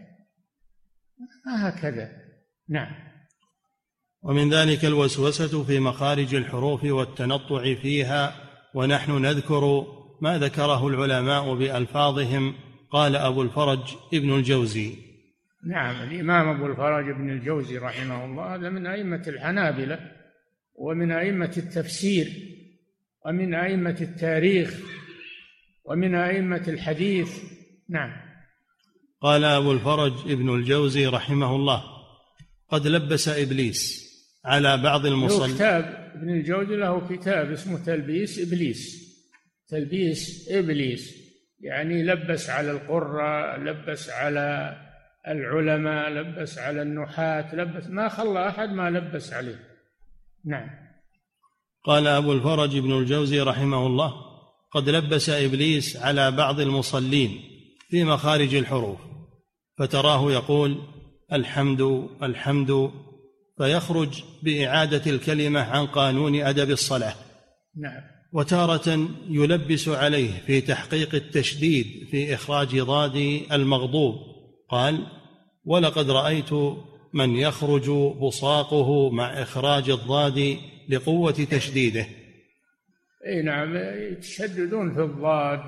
هكذا. نعم. ومن ذلك الوسوسة في مخارج الحروف والتنطع فيها، ونحن نذكر ما ذكره العلماء بألفاظهم. قال أبو الفرج ابن الجوزي. نعم، الإمام أبو الفرج ابن الجوزي رحمه الله هذا من أئمة الحنابلة، ومن أئمة التفسير، ومن أئمة التاريخ، ومن أئمة الحديث. نعم. قال أبو الفرج ابن الجوزي رحمه الله: قد لبس إبليس على بعض المصلين. كتاب ابن الجوزي له كتاب اسمه تلبيس إبليس. تلبيس إبليس يعني لبس على القراء، لبس على العلماء، لبس على النحاة، لبس، ما خلى أحد ما لبس عليه. نعم. قال أبو الفرج ابن الجوزي رحمه الله: قد لبس إبليس على بعض المصلين في مخارج الحروف، فتراه يقول الحمد الحمد، فيخرج بإعادة الكلمة عن قانون أدب الصلاة. نعم. وتارة يلبس عليه في تحقيق التشديد في إخراج ضاد المغضوب. قال: ولقد رأيت من يخرج بصاقه مع إخراج الضاد لقوة تشديده. اي نعم، يتشددون في الضاد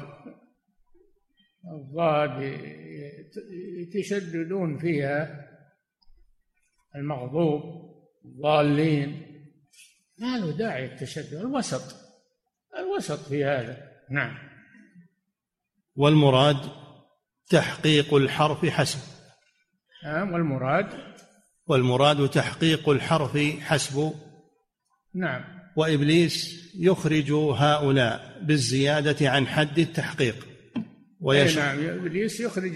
يتشددون فيها، المغضوب، ضالين، ما له داعي التشدد، الوسط في هذا. نعم. والمراد تحقيق الحرف حسب. والمراد تحقيق الحرف حسب. نعم. وإبليس يخرج هؤلاء بالزيادة عن حد التحقيق. نعم، إبليس يخرج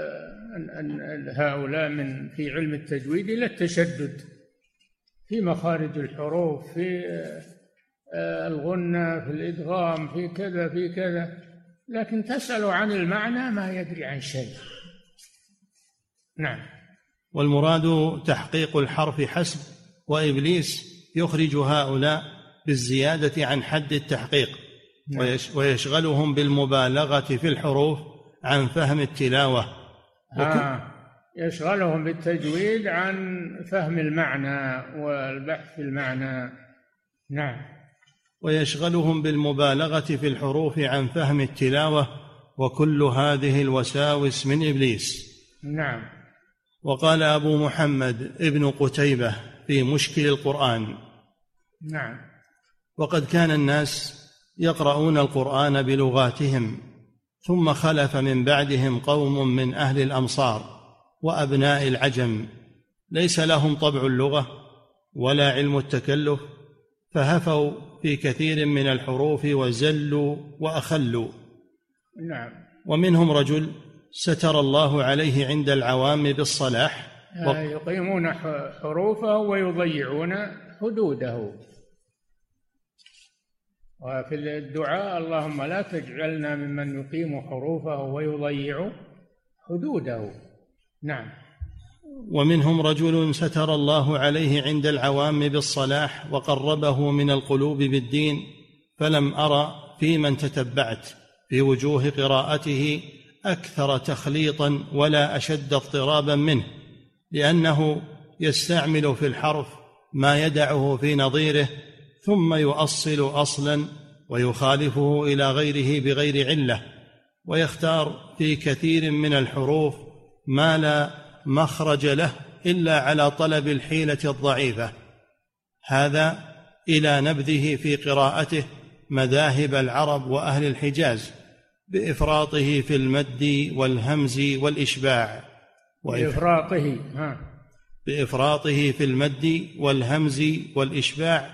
هؤلاء من في علم التجويد إلى التشدد في مخارج الحروف، في الغنة، في الإدغام، في كذا في كذا، لكن تسأل عن المعنى ما يدري عن شيء. نعم. والمراد تحقيق الحرف حسب، وإبليس يخرج هؤلاء بالزيادة عن حد التحقيق. نعم. ويشغلهم بالمبالغة في الحروف عن فهم التلاوة. يشغلهم بالتجويد عن فهم المعنى والبحث في المعنى. نعم. ويشغلهم بالمبالغة في الحروف عن فهم التلاوة، وكل هذه الوساوس من إبليس. نعم. وقال أبو محمد ابن قتيبة في مشكل القرآن: نعم. وقد كان الناس يقرؤون القرآن بلغاتهم، ثم خلف من بعدهم قوم من أهل الأمصار وأبناء العجم ليس لهم طبع اللغة ولا علم التكلف، فهفوا في كثير من الحروف وزلوا وأخلوا. نعم. ومنهم رجل ستر الله عليه عند العوام بالصلاح، يقيمون حروفه ويضيعون حدوده. وفي الدعاء: اللهم لا تجعلنا ممن يقيم حروفه ويضيع حدوده. نعم. ومنهم رجل ستر الله عليه عند العوام بالصلاح وقربه من القلوب بالدين، فلم أرى في من تتبعت في وجوه قراءته أكثر تخليطا ولا أشد اضطرابا منه، لأنه يستعمل في الحرف ما يدعه في نظيره، ثم يؤصل أصلا ويخالفه إلى غيره بغير علة، ويختار في كثير من الحروف ما لا مخرج له إلا على طلب الحيلة الضعيفة. هذا إلى نبذه في قراءته مذاهب العرب وأهل الحجاز بإفراطه في المد والهمز والإشباع، بإفراطه في المد والهمز والإشباع،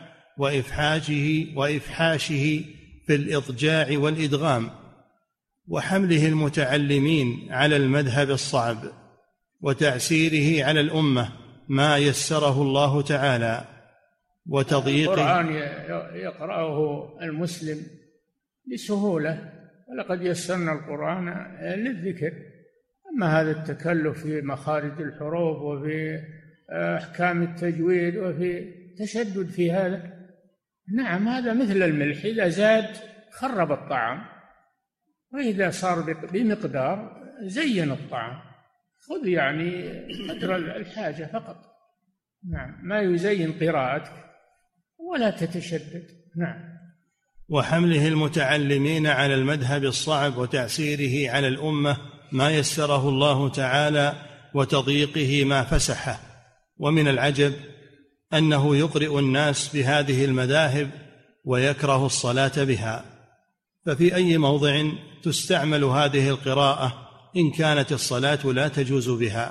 وإفحاشه في الإضجاع والإدغام، وحمله المتعلمين على المذهب الصعب، وتعسيره على الأمة ما يسره الله تعالى، وتضييقه. القرآن يقرأه المسلم بسهولة، ولقد يسرنا القرآن للذكر. أما هذا التكلف في مخارج الحروف وفي أحكام التجويد وفي تشدد في هذا، نعم، هذا مثل الملح، إذا زاد خرب الطعام، وإذا صار بمقدار زين الطعام. خذ يعني قدر الحاجة فقط. نعم، ما يزين قراءتك ولا تتشدد. نعم. وحمله المتعلمين على المذهب الصعب وتعسيره على الأمة ما يسره الله تعالى وتضييقه ما فسحه. ومن العجب أنه يقرئ الناس بهذه المذاهب ويكره الصلاة بها. ففي أي موضع تستعمل هذه القراءة إن كانت الصلاة لا تجوز بها؟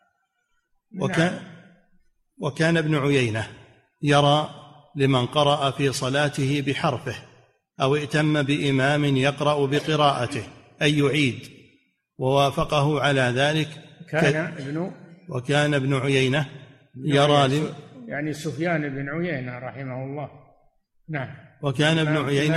وكان ابن عيينة يرى لمن قرأ في صلاته بحرفه أو ائتم بإمام يقرأ بقراءته أن يعيد، ووافقه على ذلك وكان ابن عيينة يرى يعني سفيان بن عيينة رحمه الله. نعم. وكان ابن عيينة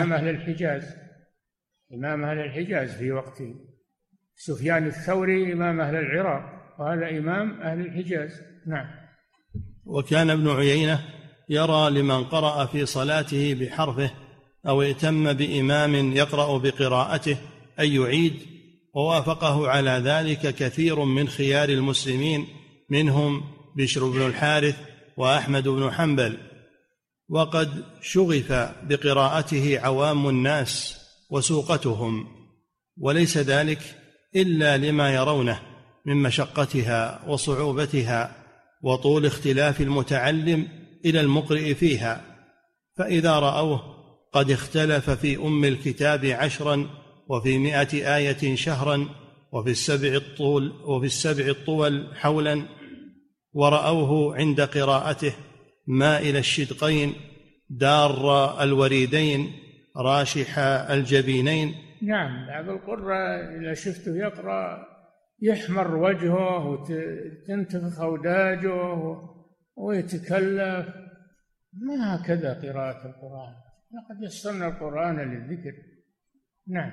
إمام أهل الحجاز في وقته. سفيان الثوري إمام أهل العراق، وهذا إمام أهل الحجاز. نعم. وكان ابن عيينة يرى لمن قرأ في صلاته بحرفه أو ائتم بإمام يقرأ بقراءته أن يعيد، ووافقه على ذلك كثير من خيار المسلمين، منهم بشر بن الحارث وأحمد بن حنبل. وقد شغف بقراءته عوام الناس وسوقتهم، وليس ذلك إلا لما يرونه من مشقتها وصعوبتها وطول اختلاف المتعلم إلى المقرئ فيها. فإذا رأوه قد اختلف في أم الكتاب 10 وفي 100 آية شهرا وفي السبع الطول حولا، ورأوه عند قراءته مائل الشدقين دار الوريدين راشح الجبينين. نعم، بعض القراء إذا شفته يقرأ يحمر وجهه وتنتفخ أوداجه ويتكلف. ما هكذا قراءة القرآن، لقد يسرنا القرآن للذكر. نعم.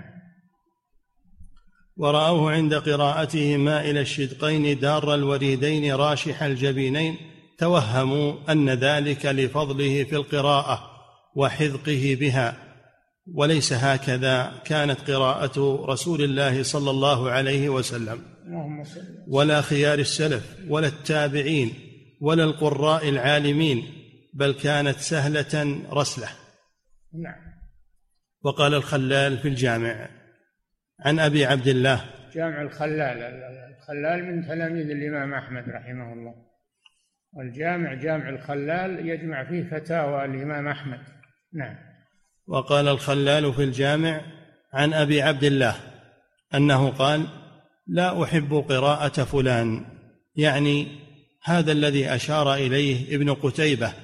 ورأوه عند قراءته مائل الشدقين دار الوريدين راشح الجبينين، توهموا أن ذلك لفضله في القراءة وحذقه بها، وليس هكذا كانت قراءة رسول الله صلى الله عليه وسلم، ولا خيار السلف ولا التابعين ولا القراء العالمين، بل كانت سهلة رسلة. نعم. وقال الخلال في الجامع عن أبي عبد الله، جامع الخلال من تلاميذ الإمام أحمد رحمه الله، والجامع جامع الخلال يجمع فيه فتاوى الإمام أحمد. نعم. وقال الخلال في الجامع عن أبي عبد الله أنه قال: لا أحب قراءة فلان، يعني هذا الذي أشار إليه ابن قتيبة،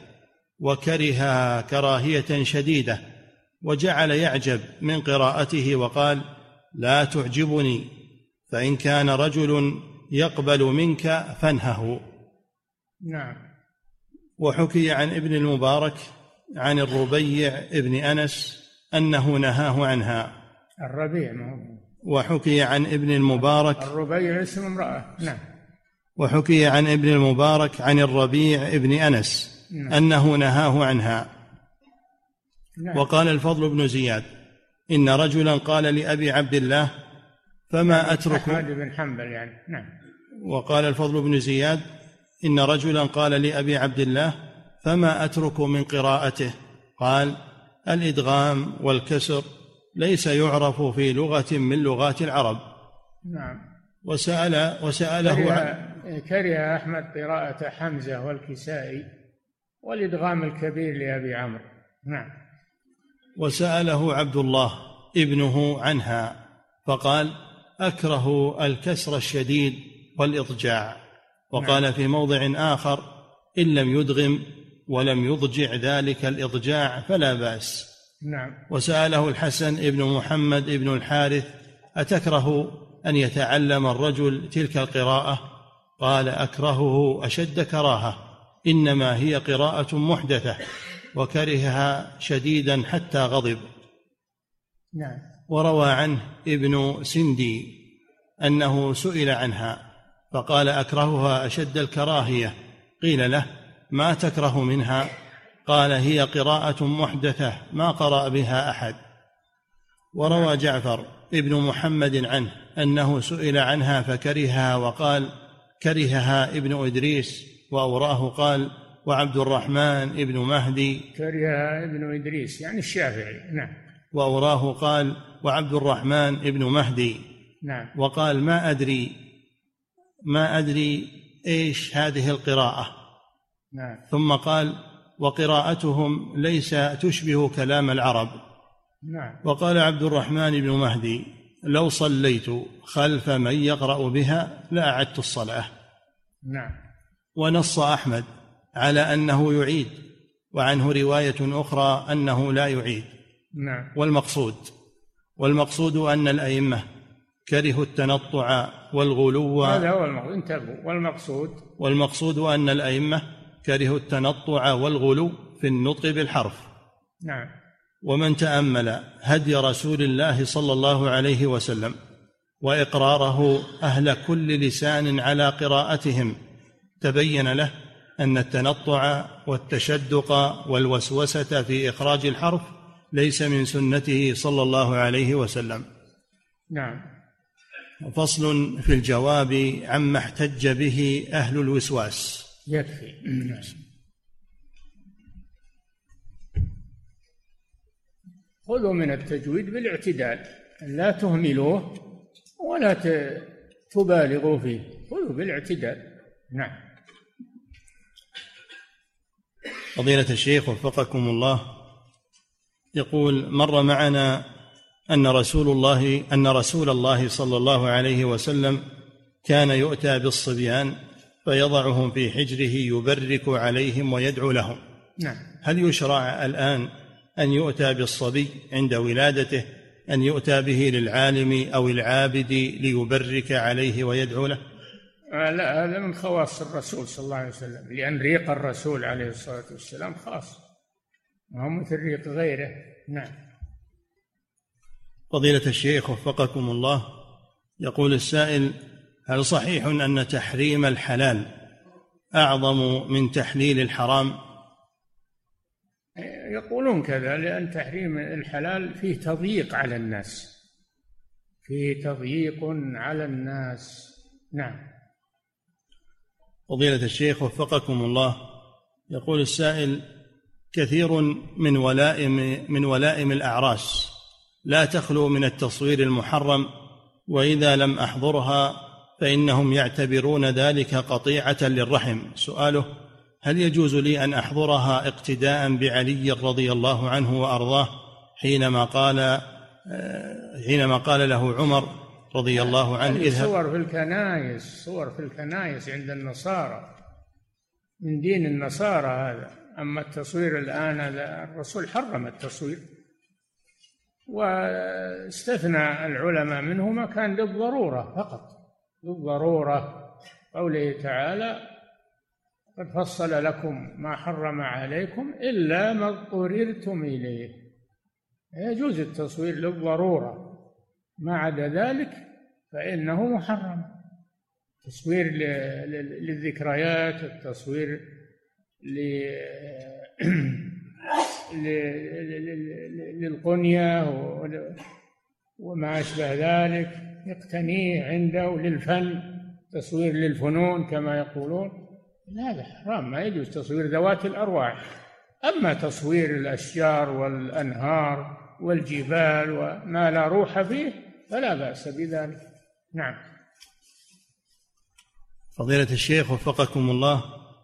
وكره كراهية شديدة، وجعل يعجب من قراءته وقال: لا تعجبني، فإن كان رجل يقبل منك فانهه. نعم. وحكي عن ابن المبارك عن الربيع ابن أنس أنه نهاه عنها. الربيع وحكي عن ابن المبارك، الربيع اسم امرأة. نعم. وحكي عن ابن المبارك عن الربيع ابن أنس أنه نهاه عنها. نعم. وقال الفضل بن زياد: إن رجلا قال لأبي عبد الله: فما أترك أحمد بن حنبل يعني. نعم. وقال الفضل بن زياد: إن رجلا قال لأبي عبد الله: فما أترك من قراءته؟ قال: الإدغام والكسر ليس يعرف في لغة من لغات العرب. نعم. وسأله كره أحمد قراءة حمزة والكسائي والإدغام الكبير لأبي عمرو. نعم. وسأله عبد الله ابنه عنها فقال: أكره الكسر الشديد والإضجاع. وقال نعم. في موضع آخر: إن لم يدغم ولم يضجع ذلك الإضجاع فلا بأس. نعم. وسأله الحسن ابن محمد ابن الحارث: أتكره أن يتعلم الرجل تلك القراءة؟ قال: أكرهه أشد كراهة، إنما هي قراءة محدثة، وكرهها شديدا حتى غضب. نعم. وروى عنه ابن سندي أنه سئل عنها فقال: أكرهها أشد الكراهية. قيل له: ما تكره منها؟ قال هي قراءة محدثة ما قرأ بها أحد. وروى جعفر ابن محمد عنه أنه سئل عنها فكرهها وقال كرهها ابن إدريس، وأوراه قال وعبد الرحمن ابن مهدي. كرهها ابن إدريس يعني الشافعي. نعم. وأوراه قال وعبد الرحمن ابن مهدي. نعم. وقال ما أدري إيش هذه القراءة. نعم. ثم قال وقراءتهم ليس تشبه كلام العرب. نعم. وقال عبد الرحمن بن مهدي لو صليت خلف من يقرأ بها لأعدت الصلاة. نعم. ونص أحمد على أنه يعيد، وعنه رواية أخرى أنه لا يعيد. نعم. والمقصود أن الأئمة كرهوا التنطع والغلو. هذا هو المقصود. انتبهوا. والمقصود أن الأئمة كرهوا التنطع والغلو في النطق بالحرف. نعم. ومن تأمل هدي رسول الله صلى الله عليه وسلم وإقراره أهل كل لسان على قراءتهم تبين له أن التنطع والتشدق والوسوسة في إخراج الحرف ليس من سنته صلى الله عليه وسلم. نعم. فصل في الجواب عما احتج به أهل الوسواس. يكفي. خذوا من التجويد بالاعتدال، لا تهملوه ولا تبالغوا فيه، خذوا بالاعتدال. نعم. فضيلة الشيخ وفقكم الله، يقول مر معنا أن رسول الله صلى الله عليه وسلم كان يؤتى بالصبيان فيضعهم في حجره يبرك عليهم ويدعو لهم. نعم. هل يشرع الآن أن يؤتى بالصبي عند ولادته، أن يؤتى به للعالم أو العابد ليبرك عليه ويدعو له؟ لا، هذا من خواص الرسول صلى الله عليه وسلم، لأن ريق الرسول عليه الصلاة والسلام خاص، ما هو مثل ريق غيره. نعم. فضيلة الشيخ وفقكم الله، يقول السائل هل صحيح أن تحريم الحلال أعظم من تحليل الحرام؟ يقولون كذا، لأن تحريم الحلال فيه تضييق على الناس، نعم. فضيلة الشيخ وفقكم الله، يقول السائل كثير من ولائم الأعراس لا تخلو من التصوير المحرم، وإذا لم أحضرها فإنهم يعتبرون ذلك قطيعة للرحم. سؤاله هل يجوز لي أن أحضرها اقتداء بعلي رضي الله عنه وأرضاه حينما قال له عمر رضي الله عنه اذهب؟ صور في الكنائس عند النصارى، من دين النصارى هذا. أما التصوير الآن هذا الرسول حرم التصوير، واستثنى العلماء منه ما كان للضرورة فقط، للضرورة. قوله تعالى قد فصل لكم ما حرم عليكم إلا ما اضطررتم إليه. يجوز التصوير للضرورة، ما عدا ذلك فإنه محرم. تصوير للذكريات، التصوير للقنية وما أشبه ذلك يقتنيه عنده، للفن، تصوير للفنون كما يقولون، هذا حرام، ما يجوز تصوير ذوات الأرواح. أما تصوير الأشجار والأنهار والجبال وما لا روح فيه فلا بأس بذلك. نعم. فضيلة الشيخ وفقكم الله،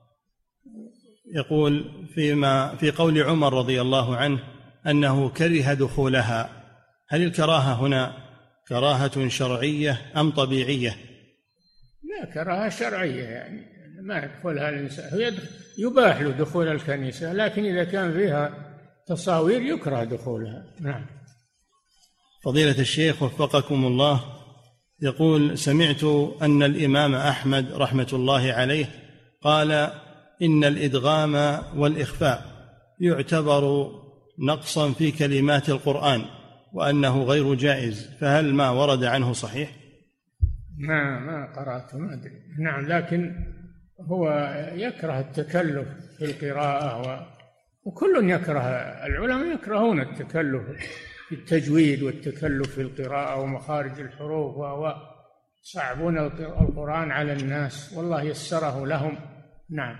يقول في قول عمر رضي الله عنه أنه كره دخولها، هل الكراهة هنا كراهة شرعية أم طبيعية؟ لا، كراهة شرعية، يعني ما يدخلها الإنسان، يباح له دخول الكنيسة، لكن إذا كان فيها تصاوير يكره دخولها. نعم. فضيلة الشيخ وفقكم الله، يقول سمعت أن الإمام أحمد رحمة الله عليه قال إن الإدغام والإخفاء يعتبر نقصا في كلمات القرآن وأنه غير جائز، فهل ما ورد عنه صحيح؟ ما قرأت، ما أدري. نعم، لكن هو يكره التكلف في القراءة وكل يكره، العلماء يكرهون التكلف في التجويد والتكلف في القراءة ومخارج الحروف، ويصعبون القرآن على الناس، والله يسره لهم. نعم.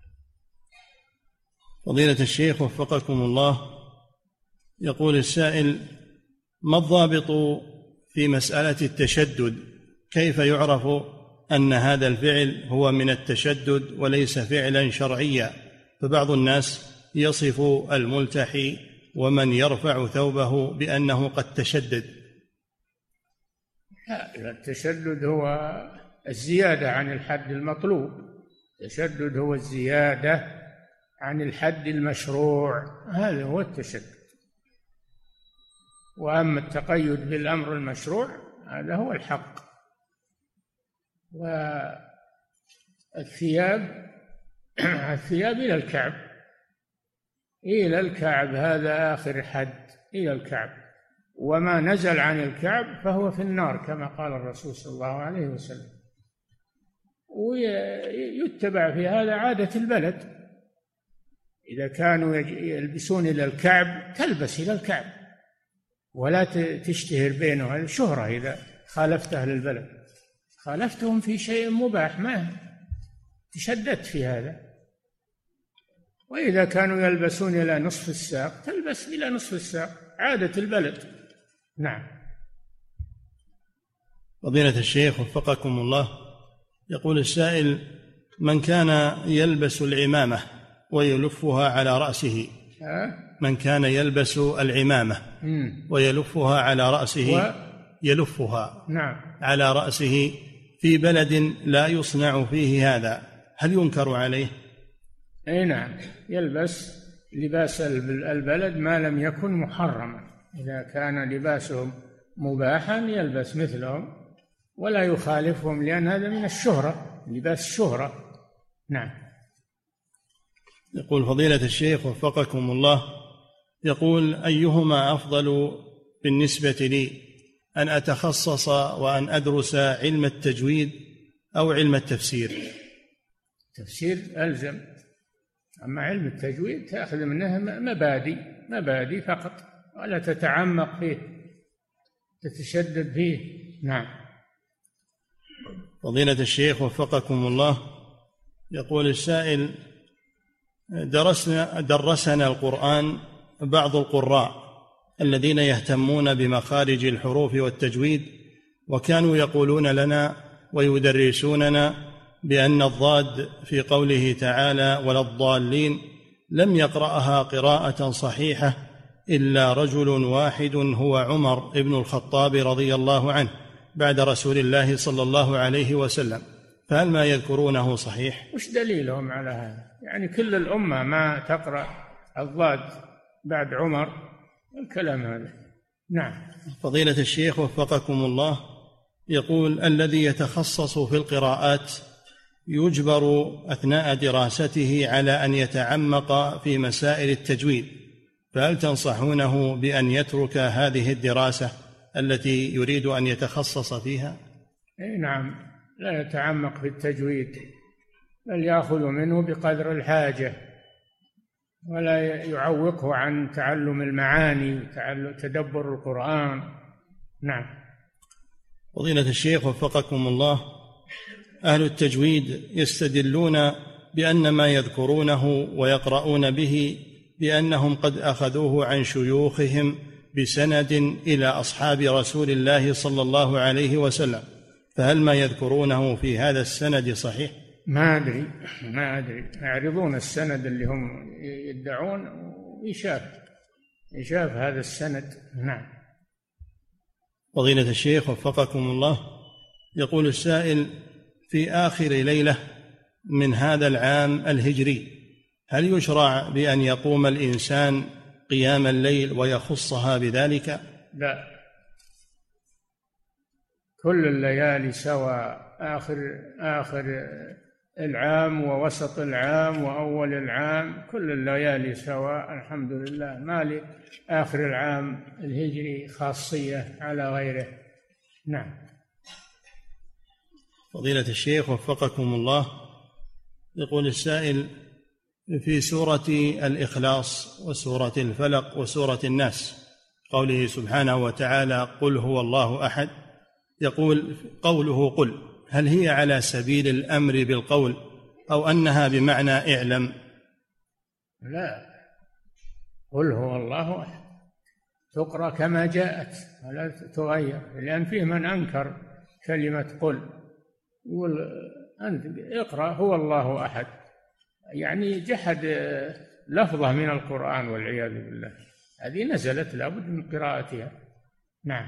فضيلة الشيخ وفقكم الله، يقول السائل: ما الضابط في مسألة التشدد؟ كيف يعرف أن هذا الفعل هو من التشدد وليس فعلا شرعيا؟ فبعض الناس يصف الملتحي ومن يرفع ثوبه بأنه قد تشدد. لا، التشدد هو الزيادة عن الحد المطلوب، التشدد هو الزيادة عن الحد المشروع، هذا هو التشدد. وأما التقيد بالأمر المشروع هذا هو الحق. والثياب الثياب إلى الكعب، إلى الكعب، هذا آخر حد، إلى الكعب، وما نزل عن الكعب فهو في النار كما قال الرسول صلى الله عليه وسلم. ويتبع في هذا عادة البلد، إذا كانوا يلبسون إلى الكعب تلبس إلى الكعب، ولا تشتهر بينه الشهرة. إذا خالفت أهل البلد، خالفتهم في شيء مباح، ما تشددت في هذا. وإذا كانوا يلبسون إلى نصف الساق تلبس إلى نصف الساق، عادة البلد. نعم. فضيلة الشيخ وفقكم الله، يقول السائل: من كان يلبس العمامة ويلفها على رأسه، من كان يلبس العمامة ويلفها على رأسه، يلفها نعم على رأسه في بلد لا يصنع فيه هذا، هل ينكر عليه؟ أي نعم، يلبس لباس البلد ما لم يكن محرما. إذا كان لباسهم مباحا يلبس مثلهم ولا يخالفهم، لأن هذا من الشهرة، لباس الشهرة. نعم. يقول فضيلة الشيخ وفقكم الله، يقول: أيهما أفضل بالنسبة لي، أن أتخصص وأن أدرس علم التجويد أو علم التفسير؟ تفسير ألزم، أما علم التجويد تأخذ منه مبادئ فقط، ولا تتعمق فيه، تتشدد فيه. نعم. فضيلة الشيخ وفقكم الله، يقول السائل: درسنا القرآن بعض القراء الذين يهتمون بمخارج الحروف والتجويد، وكانوا يقولون لنا ويدرسوننا بأن الضاد في قوله تعالى ولا الضالين لم يقرأها قراءة صحيحة إلا رجل واحد هو عمر بن الخطاب رضي الله عنه بعد رسول الله صلى الله عليه وسلم، فهل ما يذكرونه صحيح؟ وش دليلهم على هذا؟ يعني كل الأمة ما تقرأ الضاد بعد عمر، الكلام هذا. نعم. فضيلة الشيخ وفقكم الله، يقول: الذي يتخصص في القراءات يجبر أثناء دراسته على أن يتعمق في مسائل التجويد، فهل تنصحونه بأن يترك هذه الدراسة التي يريد أن يتخصص فيها؟ نعم، لا يتعمق في التجويد، بل يأخذ منه بقدر الحاجة، ولا يعوقه عن تعلم المعاني وتدبر القرآن. نعم. فضيلة الشيخ وفقكم الله، أهل التجويد يستدلون بأن ما يذكرونه ويقرؤون به بأنهم قد أخذوه عن شيوخهم بسند إلى أصحاب رسول الله صلى الله عليه وسلم، فهل ما يذكرونه في هذا السند صحيح؟ ما أدري، يعرضون السند اللي هم يدعون ويشاف هذا السند. نعم. فضيلة الشيخ وفقكم الله، يقول السائل: في آخر ليلة من هذا العام الهجري هل يشرع بأن يقوم الإنسان قيام الليل ويخصها بذلك؟ لا، كل الليالي سواء، آخر العام ووسط العام وأول العام، كل الليالي سواء الحمد لله، ما لآخر العام الهجري خاصية على غيره. نعم. فضيلة الشيخ وفقكم الله، يقول السائل: في سورة الإخلاص وسورة الفلق وسورة الناس، قوله سبحانه وتعالى قل هو الله أحد، يقول قوله قل هل هي على سبيل الأمر بالقول أو أنها بمعنى اعلم؟ لا، قل هو الله أحد تقرأ كما جاءت ولا تغير، لأن فيه من أنكر كلمة قل، يقول أنت اقرأ هو الله أحد، يعني جحد لفظة من القرآن والعياذ بالله. هذه نزلت لابد من قراءتها. نعم.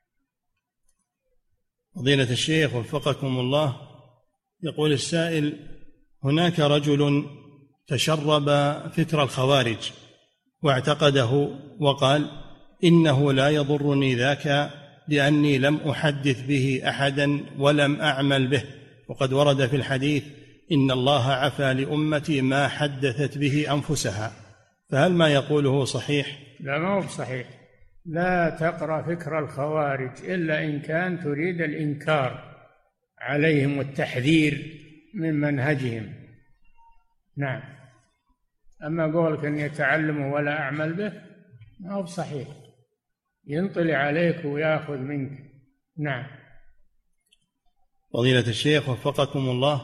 فضيلة الشيخ وفقكم الله، يقول السائل هناك رجل تشرب فكر الخوارج واعتقده وقال إنه لا يضرني ذاك لأني لم أحدث به أحدا ولم أعمل به، وقد ورد في الحديث إن الله عفى لأمتي ما حدثت به أنفسها، فهل ما يقوله صحيح؟ لا، ما هو صحيح. لا تقرأ فكر الخوارج إلا إن كان تريد الإنكار عليهم والتحذير من منهجهم. نعم. أما قولك أن يتعلمه ولا أعمل به ما هو صحيح، ينطلع عليك ويأخذ منك. نعم. فضيلة الشيخ وفقكم الله،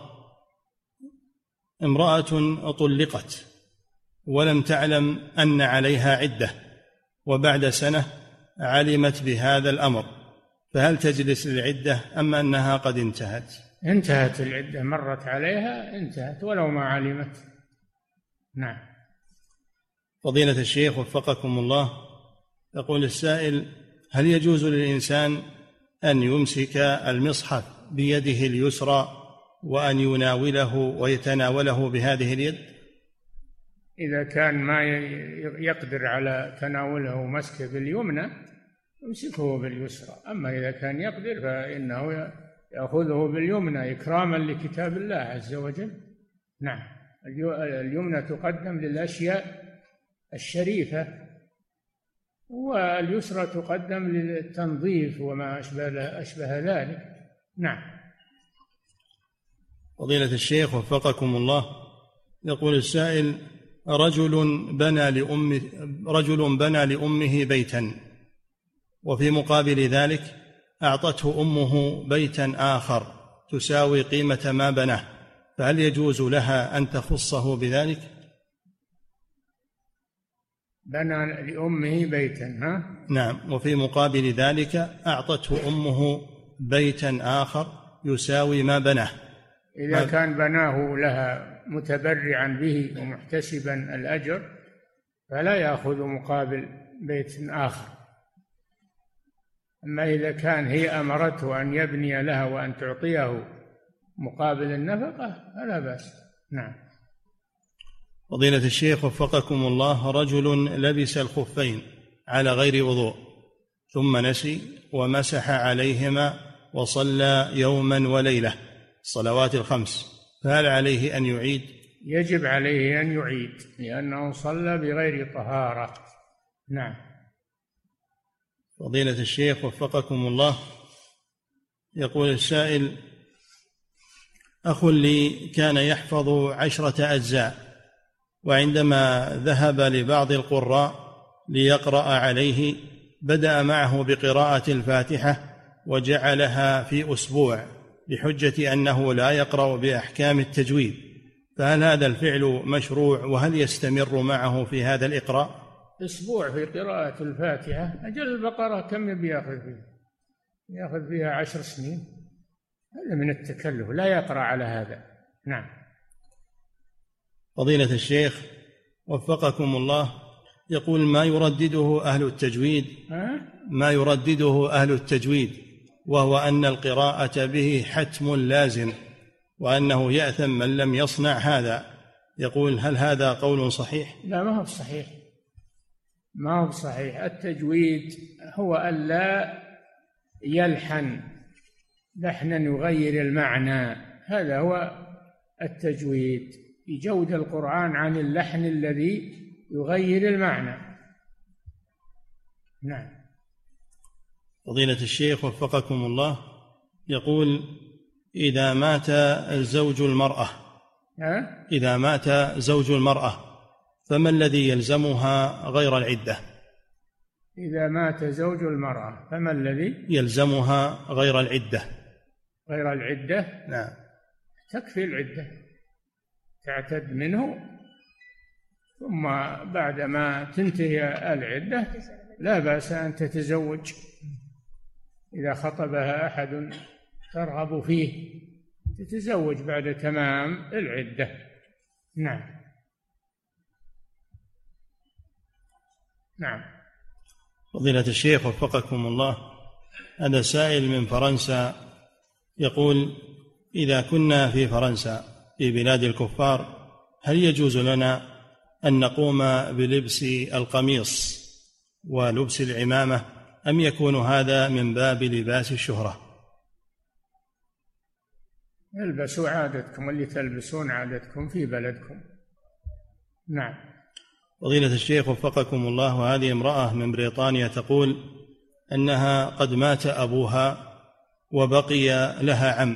امرأة طلقت ولم تعلم أن عليها عدة، وبعد سنة علمت بهذا الأمر، فهل تجلس العدة أم أنها قد انتهت؟ انتهت العدة، مرت عليها انتهت ولو ما علمت. نعم. فضيلة الشيخ وفقكم الله، يقول السائل هل يجوز للإنسان أن يمسك المصحف بيده اليسرى وأن يناوله ويتناوله بهذه اليد؟ إذا كان ما يقدر على تناوله ومسكه باليمنى يمسكه باليسرى، أما إذا كان يقدر فإنه يأخذه باليمنى إكراما لكتاب الله عز وجل. نعم. اليمنى تقدم للأشياء الشريفة، واليسرى تقدم للتنظيف وما أشبه ذلك. نعم. فضيلة الشيخ وفقكم الله، يقول السائل رجل بنى لأمه بيتا، وفي مقابل ذلك أعطته أمه بيتا آخر تساوي قيمة ما بناه، فهل يجوز لها أن تخصه بذلك؟ بنى لأمه بيتا، نعم، وفي مقابل ذلك أعطته أمه بيتا آخر يساوي ما بناه. إذا كان بناه لها متبرعا به ومحتسبا الأجر فلا يأخذ مقابل بيت آخر، أما إذا كان هي أمرته أن يبني لها وأن تعطيه مقابل النفقة فلا بأس. نعم. فضيلة الشيخ وفقكم الله، رجل لبس الخفين على غير وضوء ثم نسي ومسح عليهما وصلى يوما وليلة الصلوات الخمس، فهل عليه أن يعيد؟ يجب عليه أن يعيد لأنه صلى بغير طهارة. نعم. فضيلة الشيخ وفقكم الله، يقول السائل أخ لي كان يحفظ 10 أجزاء، وعندما ذهب لبعض القراء ليقرأ عليه بدأ معه بقراءة الفاتحة وجعلها في أسبوع بحجة أنه لا يقرأ بأحكام التجويد، فهل هذا الفعل مشروع وهل يستمر معه في هذا الإقراء؟ أسبوع في قراءة الفاتحة، أجل البقرة كم بيأخذ فيها؟ يأخذ فيها 10 سنين، هذا من التكلف، لا يقرأ على هذا. نعم. فضيلة الشيخ وفقكم الله، يقول ما يردده أهل التجويد وهو أن القراءة به حتم لازم وأنه يأثم من لم يصنع هذا، يقول هل هذا قول صحيح؟ لا، ما هو صحيح، ما هو صحيح. التجويد هو ألا يلحن لحنا يغير المعنى، هذا هو التجويد، يجود القرآن عن اللحن الذي يغير المعنى. نعم. فضيلة الشيخ وفقكم الله، يقول إذا مات زوج المرأة إذا مات زوج المرأة فما الذي يلزمها غير العدة؟ إذا مات زوج المرأة فما الذي يلزمها غير العدة؟ غير العدة؟ نعم. تكفي العدة، تعتد منه، ثم بعد ما تنتهي العدة لا بأس أن تتزوج إذا خطبها أحد ترغب فيه، تتزوج بعد تمام العدة. نعم. نعم. فضيلة الشيخ وفقكم الله، هذا سائل من فرنسا يقول: إذا كنا في فرنسا في بلاد الكفار هل يجوز لنا أن نقوم بلبس القميص ولبس العمامة، أم يكون هذا من باب لباس الشهرة؟ البسوا عادتكم اللي تلبسون عادتكم في بلدكم. نعم. فضيلة الشيخ وفقكم الله، وهذه امرأة من بريطانيا تقول أنها قد مات أبوها وبقي لها عم،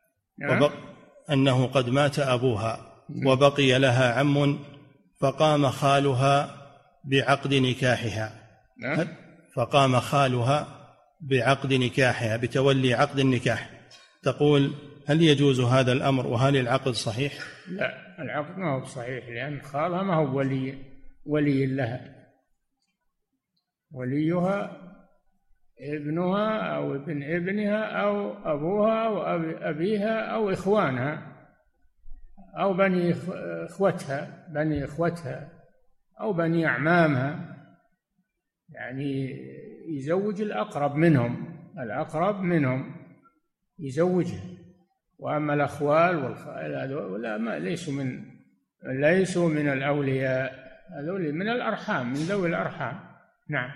أنه قد مات أبوها وبقي لها عم، فقام خالها بعقد نكاحها. فقام خالها بعقد نكاحها، بتولي عقد النكاح. تقول: هل يجوز هذا الأمر، وهل العقد صحيح؟ لا، العقد ما هو صحيح، لأن خالها ما هو ولي لها، وليها ابنها أو ابن ابنها أو أبوها أو أبيها أو إخوانها أو بني إخوتها أو بني أعمامها، يعني يزوج الأقرب منهم يزوجها. وأما الأخوال والخال ما ليسوا من الأولياء، هذول من الأرحام، من ذوي الأرحام. نعم.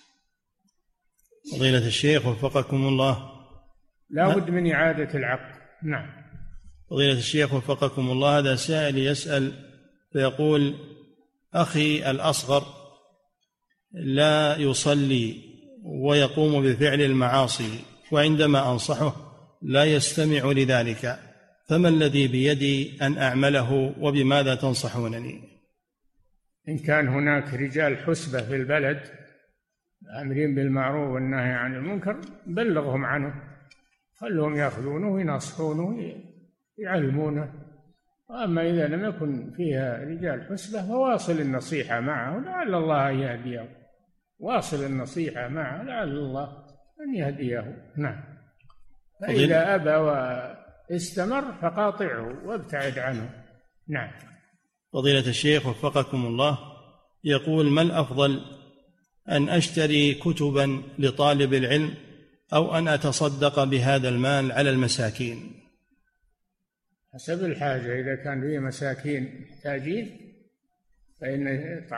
فضيلة الشيخ وفقكم الله، لا بد من إعادة العقد. نعم. فضيلة الشيخ وفقكم الله، هذا سائل يسأل فيقول: أخي الأصغر لا يصلي ويقوم بفعل المعاصي، وعندما أنصحه لا يستمع لذلك، فما الذي بيدي أن أعمله، وبماذا تنصحونني؟ إن كان هناك رجال حسبة في البلد الآمرين بالمعروف والنهي عن المنكر بلغهم عنه، خلهم يأخذونه وينصحونه يعلمونه. وأما إذا لم يكن فيها رجال حسبة فواصل النصيحة معه لعل الله يهديه، واصل النصيحة معه لعل الله أن يهديه. نعم. فإذا أبى واستمر فقاطعه وابتعد عنه. نعم. فضيلة الشيخ وفقكم الله، يقول: ما الأفضل، أن أشتري كتبا لطالب العلم أو أن أتصدق بهذا المال على المساكين؟ حسب الحاجة، إذا كان فيه مساكين محتاجين فإن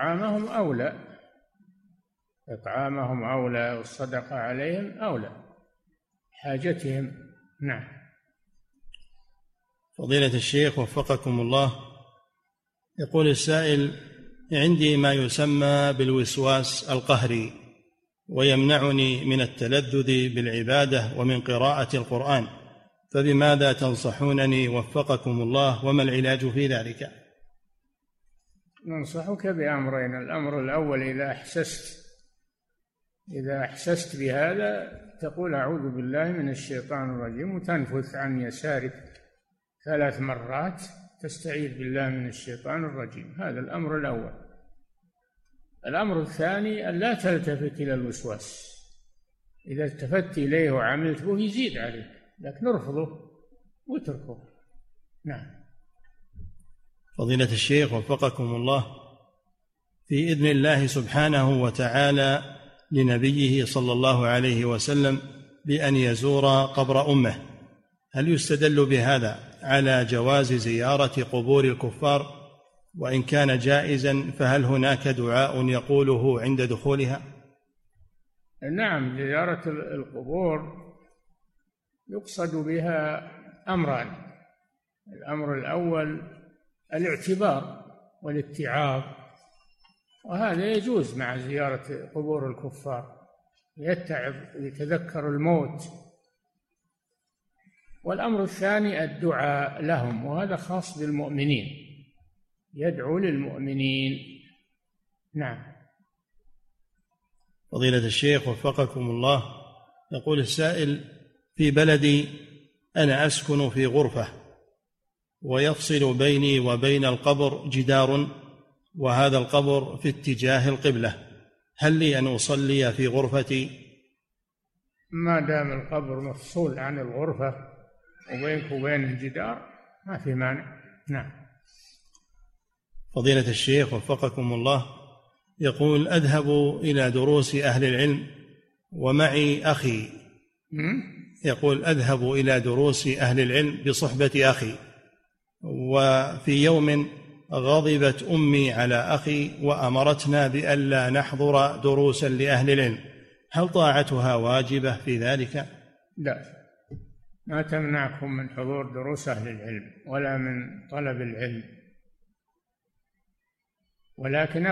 إطعامهم أولى والصدقة عليهم أولى حاجتهم. نعم. فضيلة الشيخ وفقكم الله، يقول السائل: عندي ما يسمى بالوسواس القهري ويمنعني من التلذذ بالعبادة ومن قراءة القرآن، فبماذا تنصحونني وفقكم الله، وما العلاج في ذلك؟ ننصحك بأمرين: الأمر الأول، إذا أحسست بهذا تقول أعوذ بالله من الشيطان الرجيم وتنفث عن يسارك 3 مرات، تستعيذ بالله من الشيطان الرجيم. هذا الأمر الأول. الأمر الثاني أن لا تلتفت إلى الوسواس، إذا التفت إليه وعملت به يزيد عليك، لكن ارفضه واتركه. نعم. فضيلة الشيخ وفقكم الله، في إذن الله سبحانه وتعالى لنبيه صلى الله عليه وسلم بأن يزور قبر أمه، هل يستدل بهذا على جواز زيارة قبور الكفار؟ وإن كان جائزا فهل هناك دعاء يقوله عند دخولها؟ نعم، زيارة القبور يقصد بها أمران: الأمر الأول الاعتبار والاتعاظ، وهذا يجوز مع زيارة قبور الكفار، يتعظ، يتذكر الموت. والأمر الثاني الدعاء لهم، وهذا خاص بالمؤمنين، يدعو للمؤمنين. نعم. فضيلة الشيخ وفقكم الله، يقول السائل: في بلدي أنا أسكن في غرفة ويفصل بيني وبين القبر جدار، وهذا القبر في اتجاه القبلة، هل لي أن أصلي في غرفتي؟ ما دام القبر مفصول عن الغرفة وبينك وبين الجدار ما في مانع. نعم. فضيلة الشيخ وفقكم الله، يقول: أذهب إلى دروس أهل العلم ومعي أخي. يقول: أذهب إلى دروس أهل العلم بصحبة أخي، وفي يوم غضبت أمي على أخي وأمرتنا بألا نحضر دروسا لأهل العلم، هل طاعتها واجبة في ذلك؟ لا، ما تمنعكم من حضور دروس أهل العلم ولا من طلب العلم، ولكن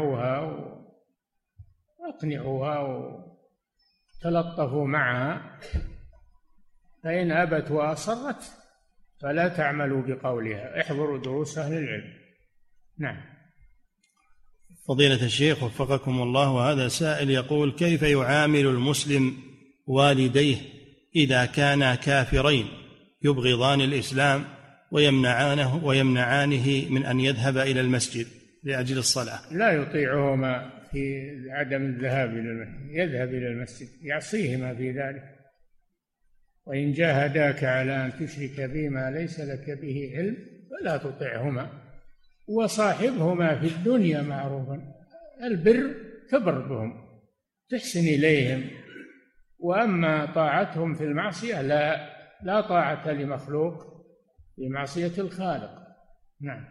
أقنعوها وتلطفوا معها، فإن أبت وأصرت فلا تعملوا بقولها، احضروا دروس أهل العلم. نعم. فضيلة الشيخ وفقكم الله، وهذا سائل يقول: كيف يعامل المسلم والديه إذا كانا كافرين يبغضان الإسلام ويمنعانه من أن يذهب إلى المسجد لأجل الصلاة؟ لا يطيعهما في عدم الذهاب إلى المسجد، يذهب إلى المسجد، يعصيهما في ذلك. وإن جاهداك على أن تشرك بما ليس لك به علم فلا تطعهما وصاحبهما في الدنيا معروفا. البر تبر بهم، تحسن إليهم، وأما طاعتهم في المعصية لا طاعة لمخلوق في معصية الخالق. نعم.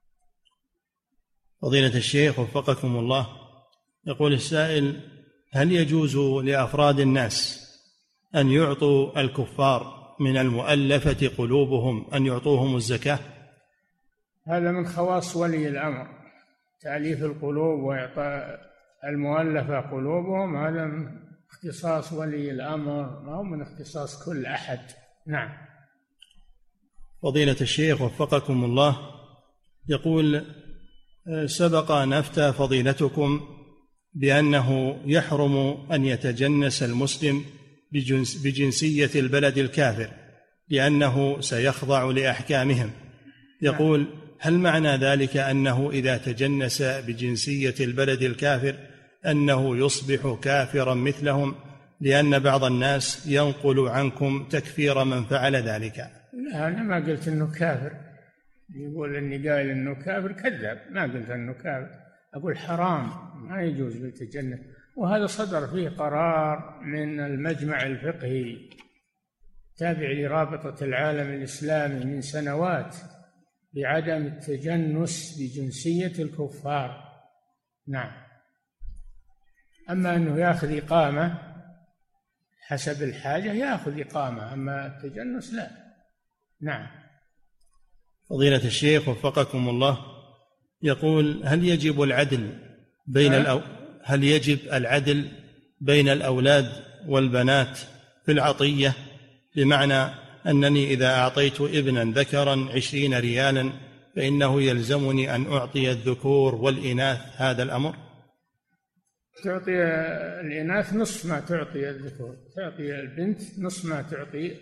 فضيلة الشيخ وفقكم الله، يقول السائل: هل يجوز لأفراد الناس أن يعطوا الكفار من المؤلفة قلوبهم أن يعطوهم الزكاة؟ هذا من خواص ولي الأمر، تأليف القلوب وإعطاء المؤلفة قلوبهم، هذا من اختصاص ولي الأمر، ما هو من اختصاص كل أحد. نعم. فضيلة الشيخ وفقكم الله، يقول: سبق أن أفتى فضيلتكم بأنه يحرم أن يتجنس المسلم بجنسية البلد الكافر لأنه سيخضع لأحكامهم. يقول: هل معنى ذلك أنه إذا تجنس بجنسية البلد الكافر أنه يصبح كافرا مثلهم، لأن بعض الناس ينقل عنكم تكفير من فعل ذلك؟ لا، أنا ما قلت أنه كافر. يقول إني قائل أنه كافر كذاب، ما قلت أنه كافر، أقول حرام، ما يجوز للتجنس، وهذا صدر فيه قرار من المجمع الفقهي تابع لرابطة العالم الإسلامي من سنوات بعدم التجنس بجنسية الكفار. نعم. أما أنه يأخذ إقامة حسب الحاجة يأخذ إقامة، أما التجنس لا. نعم. فضيلة الشيخ وفقكم الله، يقول: هل يجب العدل بين الأولاد والبنات في العطية؟ بمعنى أنني إذا أعطيت ابنا ذكرا 20 ريالا فإنه يلزمني أن أعطي الذكور والإناث هذا الأمر؟ تعطي الإناث نصف ما تعطي الذكور، تعطي البنت نصف ما تعطي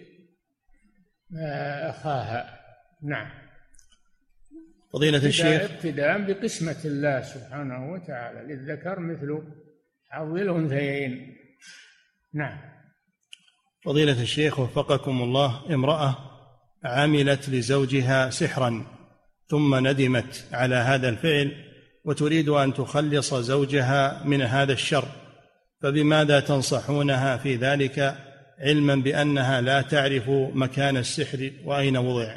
أخاها. نعم. فضيلة الشيخ، ابتداء بقسمة الله سبحانه وتعالى، للذكر مثل حظ الأنثيين. نعم. فضيلة الشيخ وفقكم الله، امرأة عملت لزوجها سحرا ثم ندمت على هذا الفعل وتريد أن تخلص زوجها من هذا الشر، فبماذا تنصحونها في ذلك، علما بأنها لا تعرف مكان السحر وأين وضع؟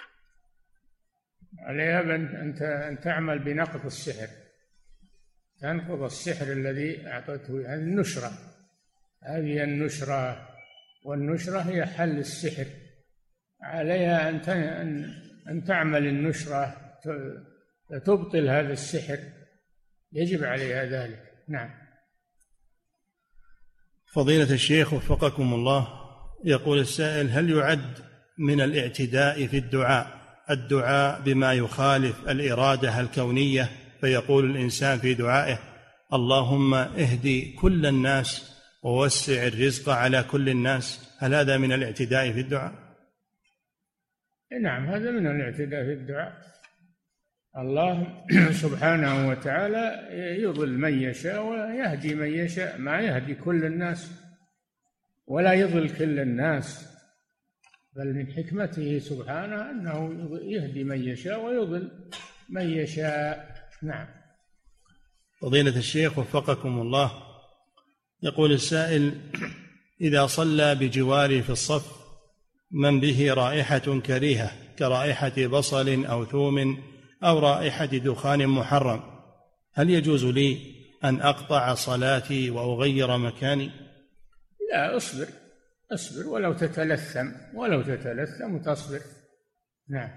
عليها أن تعمل بنقض السحر، تنقض السحر الذي أعطته، هذه النشرة، هذه النشرة، والنشرة هي حل السحر. عليها أن تعمل النشرة تبطل هذا السحر، يجب عليها ذلك. نعم. فضيلة الشيخ وفقكم الله، يقول السائل: هل يعد من الاعتداء في الدعاء بما يخالف الإرادة الكونية، فيقول الإنسان في دعائه: اللهم اهدي كل الناس ووسع الرزق على كل الناس، هل هذا من الاعتداء في الدعاء؟ نعم، هذا من الاعتداء في الدعاء. الله سبحانه وتعالى يضل من يشاء ويهدي من يشاء، ما يهدي كل الناس ولا يضل كل الناس، بل من حكمته سبحانه أنه يهدي من يشاء ويضل من يشاء. نعم. فضيلة الشيخ وفقكم الله، يقول السائل: إذا صلى بجواري في الصف من به رائحة كريهة كرائحة بصل أو ثوم أو رائحة دخان محرم، هل يجوز لي أن أقطع صلاتي وأغير مكاني؟ لا، اصبر ولو تتلثم وتصبر. نعم.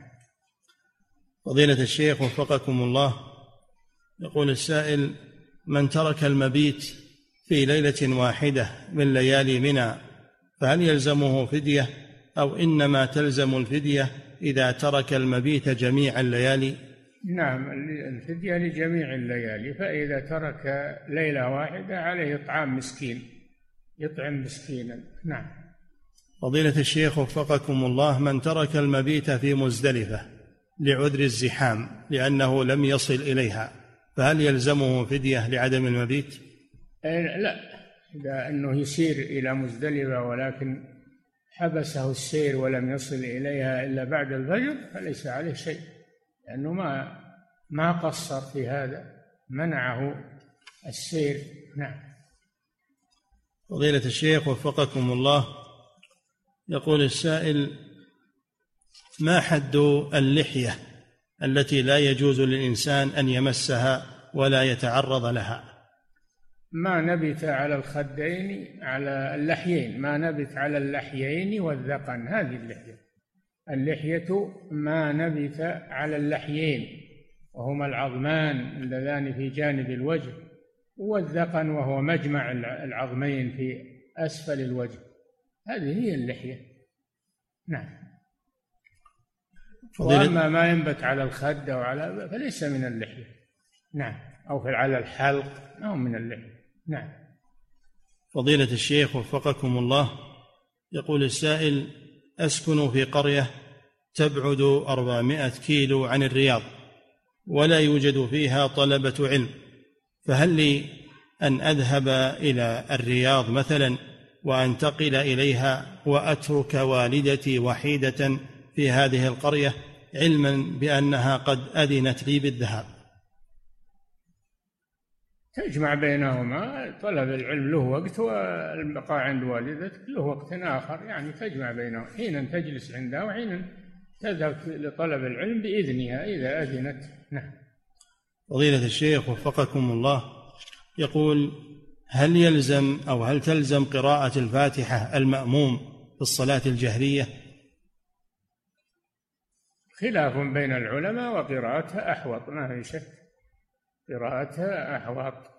فضيلة الشيخ وفقكم الله، يقول السائل: من ترك المبيت في ليلة واحدة من ليالي منى فهل يلزمه فدية أو إنما تلزم الفدية إذا ترك المبيت جميع الليالي؟ نعم، الفدية لجميع الليالي، فإذا ترك ليلة واحدة عليه إطعام مسكين، يطعم مسكينا. نعم. فضيلة الشيخ وفقكم الله، من ترك المبيت في مزدلفة لعذر الزحام لأنه لم يصل إليها فهل يلزمه فدية لعدم المبيت؟ لا، إذا أنه يسير إلى مزدلفة ولكن حبسه السير ولم يصل إليها إلا بعد الفجر فليس عليه شيء، لأنه ما قصر في هذا، منعه السير. نعم. فضيلة الشيخ وفقكم الله، يقول السائل: ما حد اللحية التي لا يجوز للإنسان أن يمسها ولا يتعرض لها؟ ما نبت على الخدين، على اللحيين، ما نبت على اللحيين والذقن، هذه اللحية ما نبت على اللحيين وهما العظمان اللذان في جانب الوجه، والذقن وهو مجمع العظمين في أسفل الوجه، هذه هي اللحية. نعم. وأما ما ينبت على الخد أو على فليس من اللحية. نعم. أو على الحلق أو من اللحية. نعم. فضيلة الشيخ وفقكم الله، يقول السائل: أسكن في قرية تبعد 400 كيلو عن الرياض ولا يوجد فيها طلبة علم، فهل لي أن أذهب إلى الرياض مثلا وأنتقل إليها وأترك والدتي وحيدة في هذه القرية علما بأنها قد أذنت لي بالذهاب؟ تجمع بينهما، طلب العلم له وقت والبقاء عند والدتك له وقت آخر، يعني تجمع بينهما، حينا تجلس عندها وحينا تذهب لطلب العلم بإذنها إذا أذنت. نعم. فضيلة الشيخ وفقكم الله، يقول: هل يلزم أو هل تلزم قراءة الفاتحة المأموم في الصلاة الجهرية؟ خلاف بين العلماء، وقراءتها أحوط، ما في شك، قراءتها أحوط.